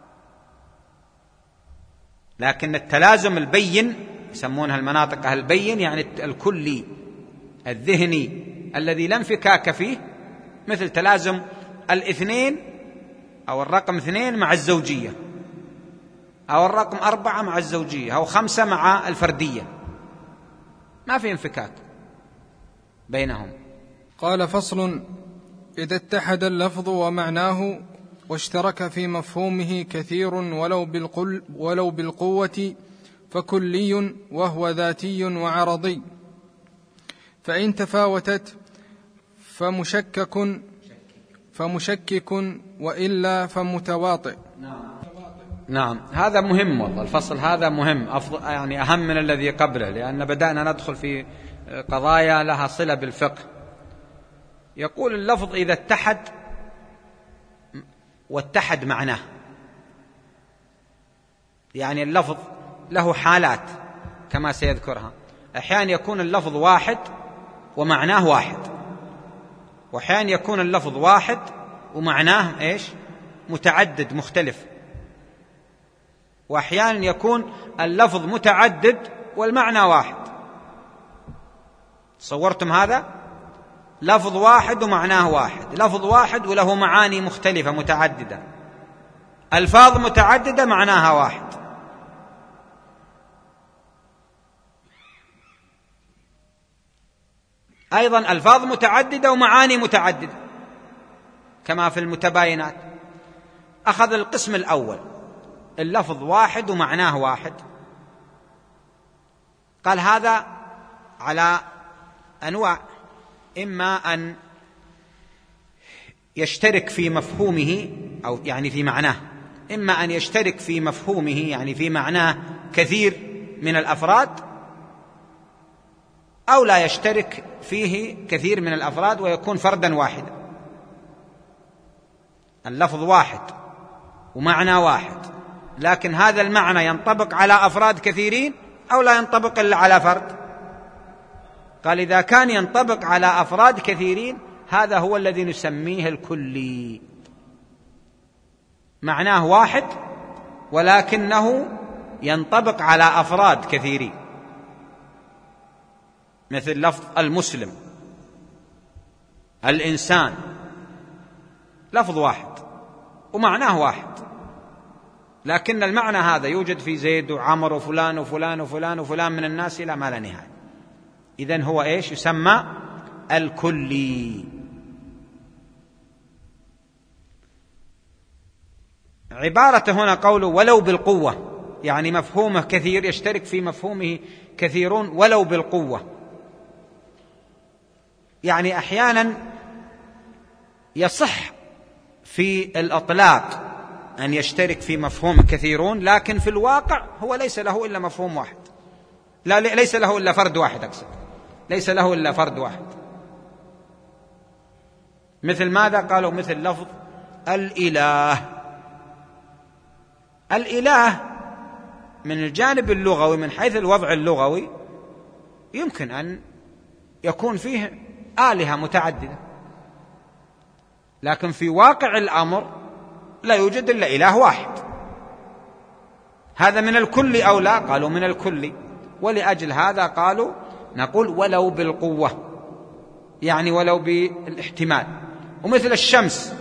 لكن التلازم البين يسمونها المناطق البين، يعني الكلي الذهني الذي لا انفكاك فيه، مثل تلازم الاثنين أو الرقم 2 مع الزوجية، أو الرقم 4 مع الزوجية، أو 5 مع الفردية، ما في انفكاك بينهم. قال: فصل: إذا اتحد اللفظ ومعناه واشترك في مفهومه كثير ولو بالقوة فكلي وهو ذاتي وعرضي، فإن تفاوتت فمشكك وإلا فمتواطئ. نعم، هذا مهم والله، الفصل هذا مهم، يعني أهم من الذي قبله، لأن بدأنا ندخل في قضايا لها صلة بالفقه. يقول اللفظ إذا اتحد واتحد معناه، يعني اللفظ له حالات كما سيذكرها، أحيانا يكون اللفظ واحد ومعناه واحد، وأحيانا يكون اللفظ واحد ومعناه متعدد مختلف، وأحيانا يكون اللفظ متعدد والمعنى واحد. تصورتم هذا؟ لفظ واحد ومعناه واحد، لفظ واحد وله معاني مختلفة متعددة، ألفاظ متعددة معناها واحد. أيضا ألفاظ متعددة ومعاني متعددة كما في المتباينات. أخذ القسم الأول، اللفظ واحد ومعناه واحد، قال هذا على أنواع: إما أن يشترك في مفهومه أو يعني في معناه، إما أن يشترك في مفهومه يعني في معناه كثير من الأفراد، أو لا يشترك فيه كثير من الأفراد ويكون فردا واحدا. اللفظ واحد ومعنى واحد، لكن هذا المعنى ينطبق على أفراد كثيرين أو لا ينطبق إلا على فرد. قال إذا كان ينطبق على أفراد كثيرين هذا هو الذي نسميه الكلي، معناه واحد ولكنه ينطبق على أفراد كثيرين، مثل لفظ المسلم، الإنسان، لفظ واحد ومعناه واحد، لكن المعنى هذا يوجد في زيد وعمر وفلان وفلان وفلان وفلان من الناس إلى ما لا نهاية. إذن هو إيش؟ يسمى الكلي. عبارة هنا قوله ولو بالقوة، يعني مفهومه كثير، يشترك في مفهومه كثيرون ولو بالقوة. يعني أحيانا يصح في الإطلاق أن يشترك في مفهوم كثيرون، لكن في الواقع هو ليس له إلا مفهوم واحد، ليس له إلا فرد واحد، أقصد ليس له إلا فرد واحد. مثل ماذا؟ قالوا مثل لفظ الإله. الإله من الجانب اللغوي، من حيث الوضع اللغوي، يمكن أن يكون فيه آلهة متعددة، لكن في واقع الأمر لا يوجد إلا إله واحد. هذا من الكل أو لا؟ قالوا من الكل، ولأجل هذا قالوا نقول ولو بالقوة، يعني ولو بالاحتمال. ومثل الشمس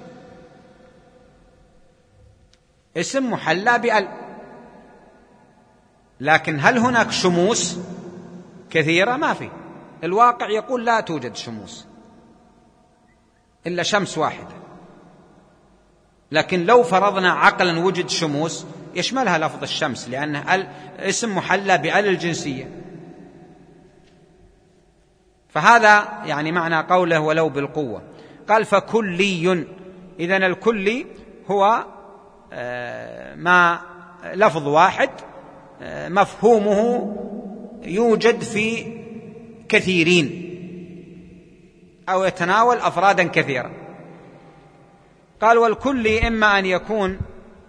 اسم محلى بأل، لكن هل هناك شموس كثيرة؟ ما في. الواقع يقول لا توجد شموس إلا شمس واحدة، لكن لو فرضنا عقلا وجد شموس يشملها لفظ الشمس، لأنه اسم محلى بأل الجنسية. فهذا يعني معنى قوله ولو بالقوة. قال فكلي، إذن الكلي هو ما لفظ واحد مفهومه يوجد في كثيرين أو يتناول أفرادا كثيرة. قال والكلي إما أن يكون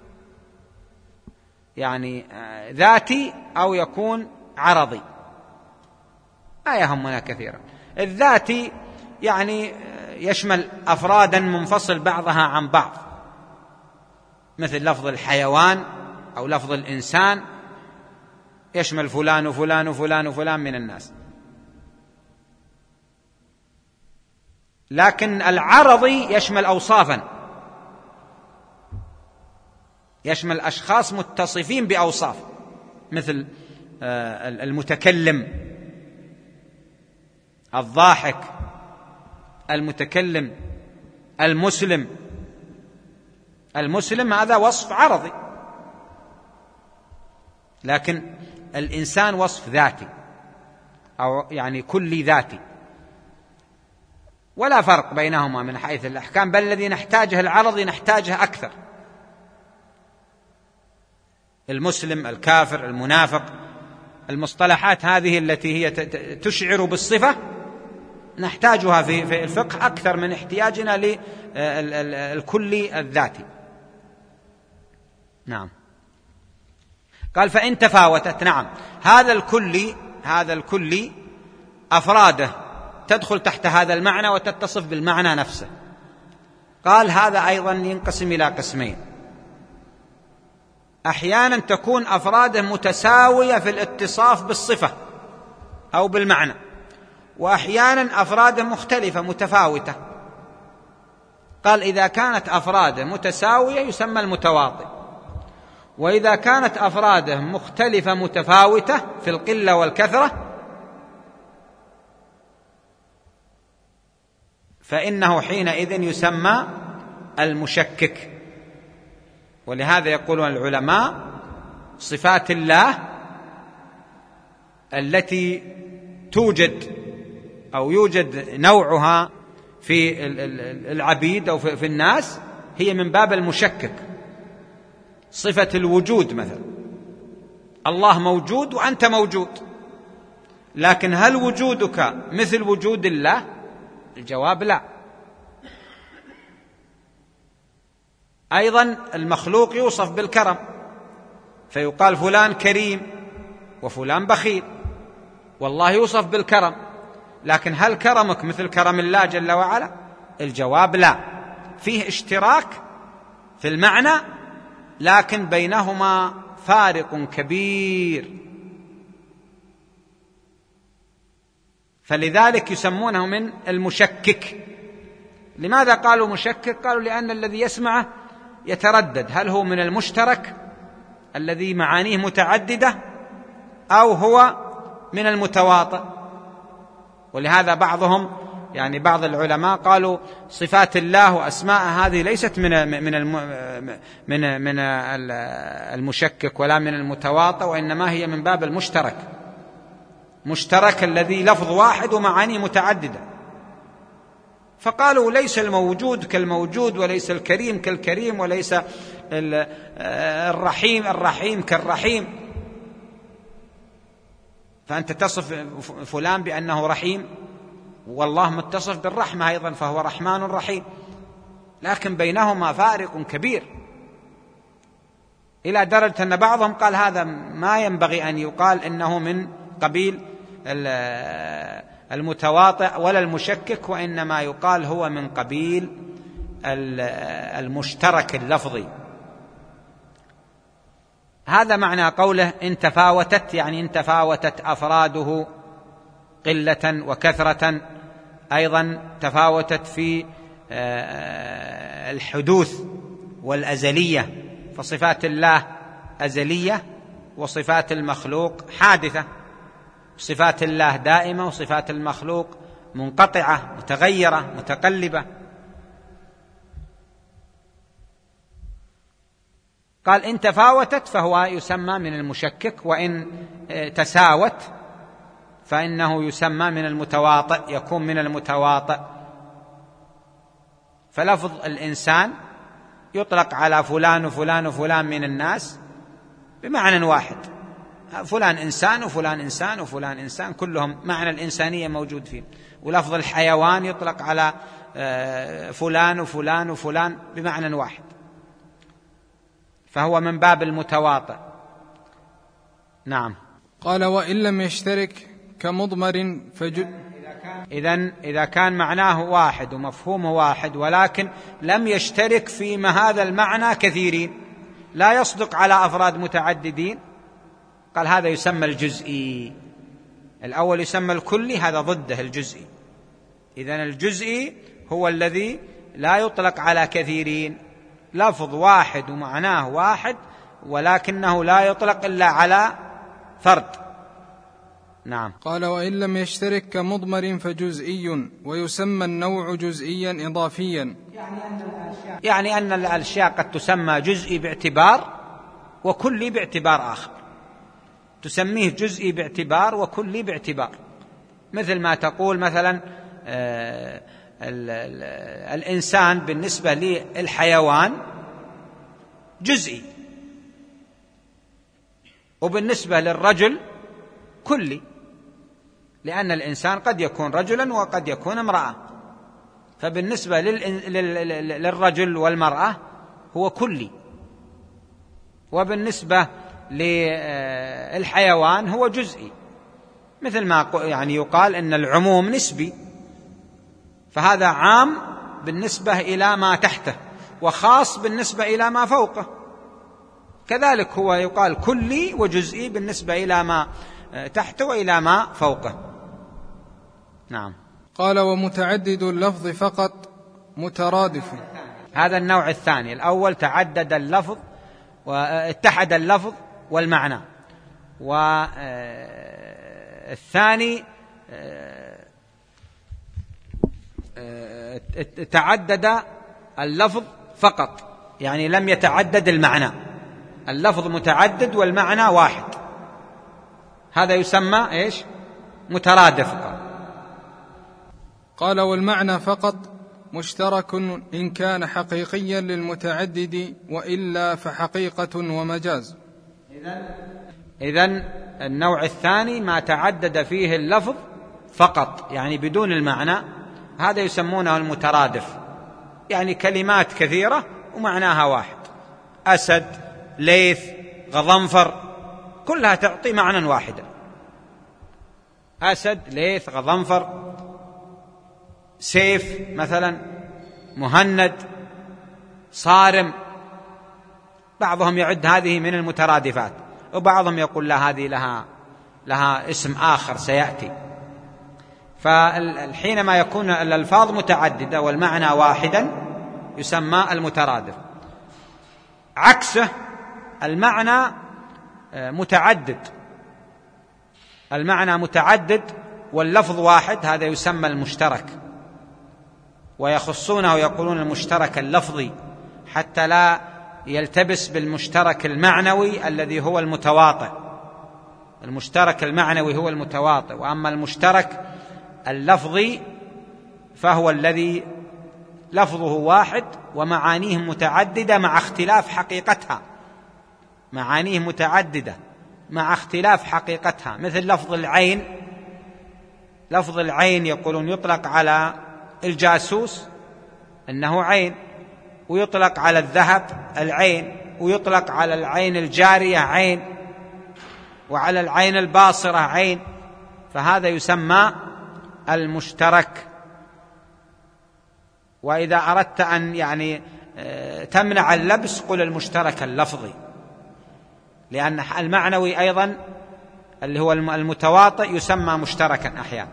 يعني ذاتي أو يكون عرضي، لا يهمنا كثيرا. الذاتي يعني يشمل أفرادا منفصل بعضها عن بعض، مثل لفظ الحيوان أو لفظ الإنسان، يشمل فلان وفلان وفلان وفلان من الناس. لكن العرضي يشمل أوصافا، يشمل أشخاص متصفين بأوصاف، مثل المتكلم، الضاحك، المتكلم، المسلم. المسلم هذا وصف عرضي، لكن الإنسان وصف ذاتي أو يعني كلي ذاتي، ولا فرق بينهما من حيث الأحكام، بل الذي نحتاجه العرضي نحتاجه أكثر. المسلم، الكافر، المنافق، المصطلحات هذه التي هي تشعر بالصفة نحتاجها في الفقه أكثر من احتياجنا للكلي الذاتي. نعم. قال فإن تفاوتت، نعم، هذا الكلي أفراده تدخل تحت هذا المعنى وتتصف بالمعنى نفسه. قال هذا أيضا ينقسم إلى قسمين: أحيانا تكون أفراده متساوية في الاتصاف بالصفة أو بالمعنى، وأحيانا أفراده مختلفة متفاوتة. قال إذا كانت أفراده متساوية يسمى المتواطئ، وإذا كانت أفراده مختلفة متفاوتة في القلة والكثرة فإنه حينئذ يسمى المشكك. ولهذا يقولون العلماء صفات الله التي توجد أو يوجد نوعها في العبيد أو في الناس هي من باب المشكك. صفة الوجود مثلا، الله موجود وأنت موجود، لكن هل وجودك مثل وجود الله؟ الجواب لا. أيضا المخلوق يوصف بالكرم، فيقال فلان كريم وفلان بخيل، والله يوصف بالكرم، لكن هل كرمك مثل كرم الله جل وعلا؟ الجواب لا. فيه اشتراك في المعنى، لكن بينهما فارق كبير، فلذلك يسمونه من المشكك. لماذا قالوا مشكك؟ قالوا لأن الذي يسمعه يتردد، هل هو من المشترك الذي معانيه متعددة أو هو من المتواطئ. ولهذا بعضهم بعض العلماء قالوا صفات الله وأسماء هذه ليست من المشكك ولا من المتواطئ، وإنما هي من باب المشترك، مشترك الذي لفظ واحد ومعاني متعددة. فقالوا ليس الموجود كالموجود، وليس الكريم كالكريم، وليس الرحيم كالرحيم. فأنت تصف فلان بأنه رحيم، والله متصف بالرحمة أيضا، فهو رحمن رحيم، لكن بينهما فارق كبير، إلى درجة أن بعضهم قال هذا ما ينبغي أن يقال إنه من قبيل المتواطئ ولا المشكك، وإنما يقال هو من قبيل المشترك اللفظي. هذا معنى قوله إن تفاوتت، يعني إن تفاوتت أفراده قلة وكثرة، أيضا تفاوتت في الحدوث والأزلية، فصفات الله أزلية وصفات المخلوق حادثة، صفات الله دائمة وصفات المخلوق منقطعة متغيرة متقلبة. قال إن تفاوتت فهو يسمى من المشكك، وإن تساوت فإنه يسمى من المتواطئ، يكون من المتواطئ. فلفظ الإنسان يطلق على فلان وفلان وفلان من الناس بمعنى واحد، فلان إنسان وفلان إنسان وفلان إنسان، كلهم معنى الإنسانية موجود فيه. ولفظ الحيوان يطلق على فلان وفلان وفلان بمعنى واحد، فهو من باب المتواطئ. نعم. قال وإن لم يشترك كمضمر إذا كان معناه واحد ومفهومه واحد، ولكن لم يشترك في هذا المعنى كثيرين، لا يصدق على أفراد متعددين، قال هذا يسمى الجزئي. الأول يسمى الكلي، هذا ضده الجزئي. إذن الجزئي هو الذي لا يطلق على كثيرين، لفظ واحد ومعناه واحد، ولكنه لا يطلق إلا على فرد. نعم. قال وإن لم يشترك كمضمر فجزئي، ويسمى النوع جزئيا إضافيا، يعني أن الأشياء قد تسمى جزئي باعتبار وكلي باعتبار آخر، تسميه جزئي باعتبار وكلي باعتبار، مثل ما تقول مثلا الإنسان بالنسبة للحيوان جزئي، وبالنسبة للرجل كلي، لأن الإنسان قد يكون رجلا وقد يكون امرأة، فبالنسبة للرجل والمرأة هو كلي، وبالنسبة للحيوان هو جزئي، مثل ما يقال إن العموم نسبي، فهذا عام بالنسبة إلى ما تحته وخاص بالنسبة إلى ما فوقه، كذلك هو يقال كلي وجزئي بالنسبة إلى ما تحته وإلى ما فوقه. نعم. قال ومتعدد اللفظ فقط مترادف، هذا النوع الثاني. الأول تعدد اللفظ واتحد اللفظ والمعنى، والثاني تعدد اللفظ فقط، يعني لم يتعدد المعنى، اللفظ متعدد والمعنى واحد، هذا يسمى إيش؟ مترادف. قال والمعنى فقط مشترك إن كان حقيقيا للمتعدد، وإلا فحقيقة ومجاز. إذن النوع الثاني ما تعدد فيه اللفظ فقط، يعني بدون المعنى، هذا يسمونه المترادف، يعني كلمات كثيرة ومعناها واحد، أسد، ليث، غضنفر، كلها تعطي معنى واحدا، أسد، ليث، غضنفر، سيف مثلا، مهند، صارم. بعضهم يعد هذه من المترادفات، وبعضهم يقول لا، هذه لها اسم آخر سيأتي. فحينما يكون الألفاظ متعددة والمعنى واحدا يسمى المترادف. عكسه المعنى متعدد، المعنى متعدد واللفظ واحد، هذا يسمى المشترك، ويخصونه يقولون المشترك اللفظي حتى لا يلتبس بالمشترك المعنوي الذي هو المتواطئ. المشترك المعنوي هو المتواطئ، وأما المشترك اللفظي فهو الذي لفظه واحد ومعانيه متعددة مع اختلاف حقيقتها، معانيه متعددة مع اختلاف حقيقتها. مثل لفظ العين، لفظ العين يقولون يطلق على الجاسوس أنه عين، ويطلق على الذهب العين، ويطلق على العين الجارية عين، وعلى العين الباصرة عين، فهذا يسمى المشترك. وإذا أردت أن يعني تمنع اللبس قل المشترك اللفظي، لأن المعنوي أيضا اللي هو المتواطئ يسمى مشتركا أحيانا.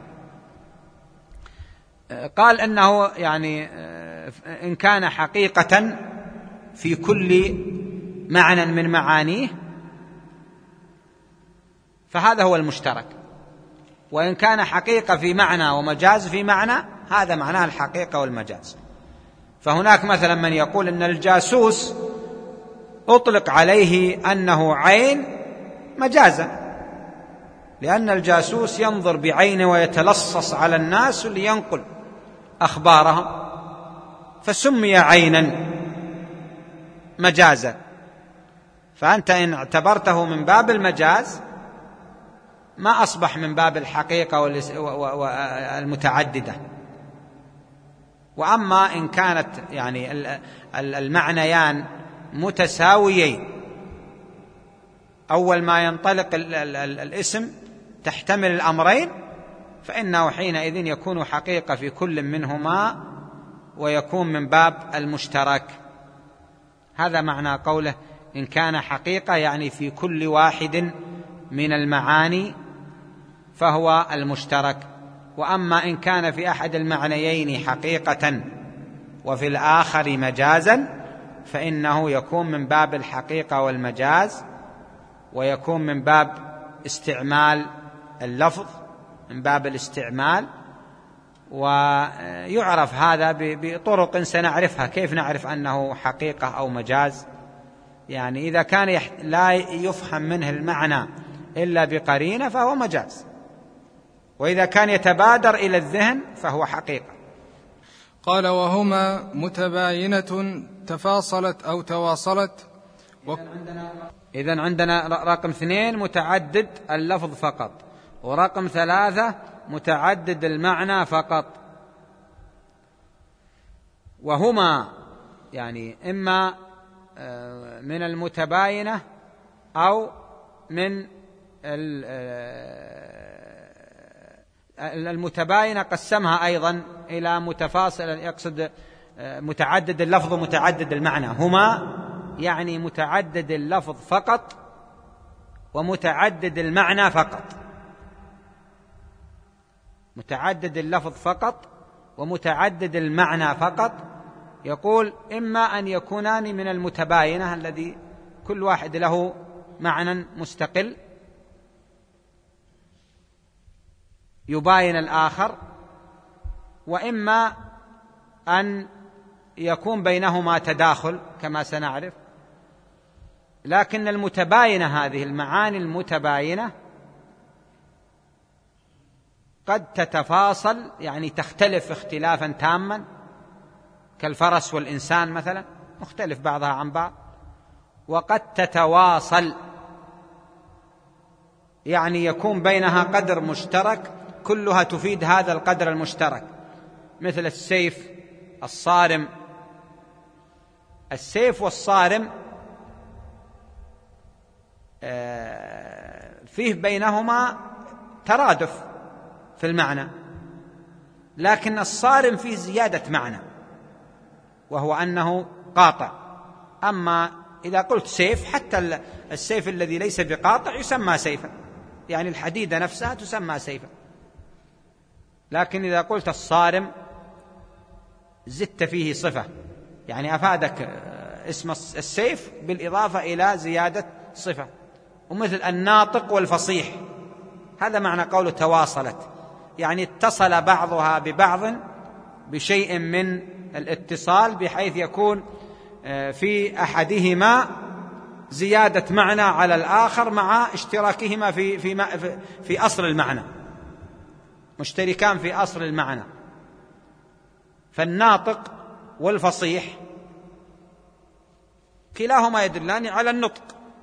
قال أنه يعني إن كان حقيقة في كل معنى من معانيه فهذا هو المشترك، وإن كان حقيقة في معنى ومجاز في معنى، هذا معناه الحقيقة والمجاز. فهناك مثلا من يقول أن الجاسوس أطلق عليه أنه عين مجازا، لأن الجاسوس ينظر بعينه ويتلصص على الناس لينقل أخبارهم، فسمي عينا مجازا. فأنت إن اعتبرته من باب المجاز ما أصبح من باب الحقيقة والمتعددة. وأما إن كانت يعني المعنيان متساويين، أول ما ينطلق الاسم تحتمل الأمرين، فإنه حينئذ يكون حقيقة في كل منهما ويكون من باب المشترك. هذا معنى قوله إن كان حقيقة، يعني في كل واحد من المعاني فهو المشترك. وأما إن كان في أحد المعنيين حقيقة وفي الآخر مجازا فإنه يكون من باب الحقيقة والمجاز، ويكون من باب استعمال اللفظ، من باب الاستعمال. ويعرف هذا بطرق سنعرفها، كيف نعرف أنه حقيقة أو مجاز. يعني إذا كان لا يفهم منه المعنى إلا بقرينة فهو مجاز، وإذا كان يتبادر إلى الذهن فهو حقيقة. قال وهما متباينة تفاصلت أو تواصلت. إذن عندنا رقم 2 متعدد اللفظ فقط، ورقم 3 متعدد المعنى فقط. وهما يعني إما من المتباينة أو من المتباينة قسمها أيضا إلى متفاصل، يقصد متعدد اللفظ ومتعدد المعنى. هما يعني متعدد اللفظ فقط ومتعدد المعنى فقط، متعدد اللفظ فقط ومتعدد المعنى فقط. يقول إما أن يكونان من المتباينة الذي كل واحد له معنى مستقل يباين الآخر، وإما أن يكون بينهما تداخل كما سنعرف. لكن المتباينة، هذه المعاني المتباينة قد تتفاصل يعني تختلف اختلافا تاما، كالفرس والإنسان مثلا مختلف بعضها عن بعض. وقد تتواصل يعني يكون بينها قدر مشترك كلها تفيد هذا القدر المشترك، مثل السيف الصارم. السيف والصارم فيه بينهما ترادف في المعنى، لكن الصارم فيه زيادة معنى وهو أنه قاطع. أما إذا قلت سيف، حتى السيف الذي ليس بقاطع يسمى سيفا، يعني الحديدة نفسها تسمى سيفا. لكن إذا قلت الصارم زدت فيه صفة، يعني أفادك اسم السيف بالإضافة إلى زيادة صفة. ومثل الناطق والفصيح، هذا معنى قوله تواصلت، يعني اتصل بعضها ببعض بشيء من الاتصال، بحيث يكون في أحدهما زيادة معنى على الآخر مع اشتراكهما في أصل المعنى، مشتركان في أصل المعنى. فالناطق والفصيح كلاهما يدلان على النطق،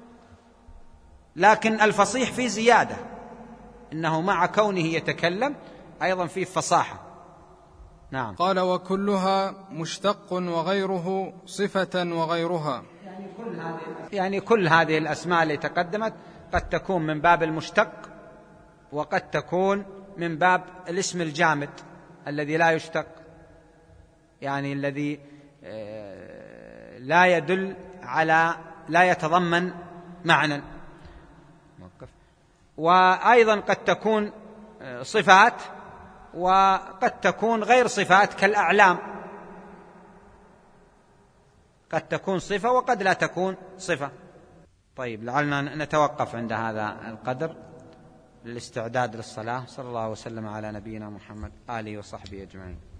لكن الفصيح فيه زيادة، إنه مع كونه يتكلم أيضا فيه فصاحة. نعم. قال: وكلها مشتق وغيره صفة وغيرها. يعني كل هذه الأسماء اللي تقدمت قد تكون من باب المشتق، وقد تكون من باب الاسم الجامد الذي لا يشتق، يعني الذي لا يدل على، لا يتضمن معنى. وأيضا قد تكون صفات وقد تكون غير صفات كالأعلام، قد تكون صفة وقد لا تكون صفة. طيب، لعلنا نتوقف عند هذا القدر للاستعداد للصلاة. صلى الله وسلم على نبينا محمد آله وصحبه أجمعين.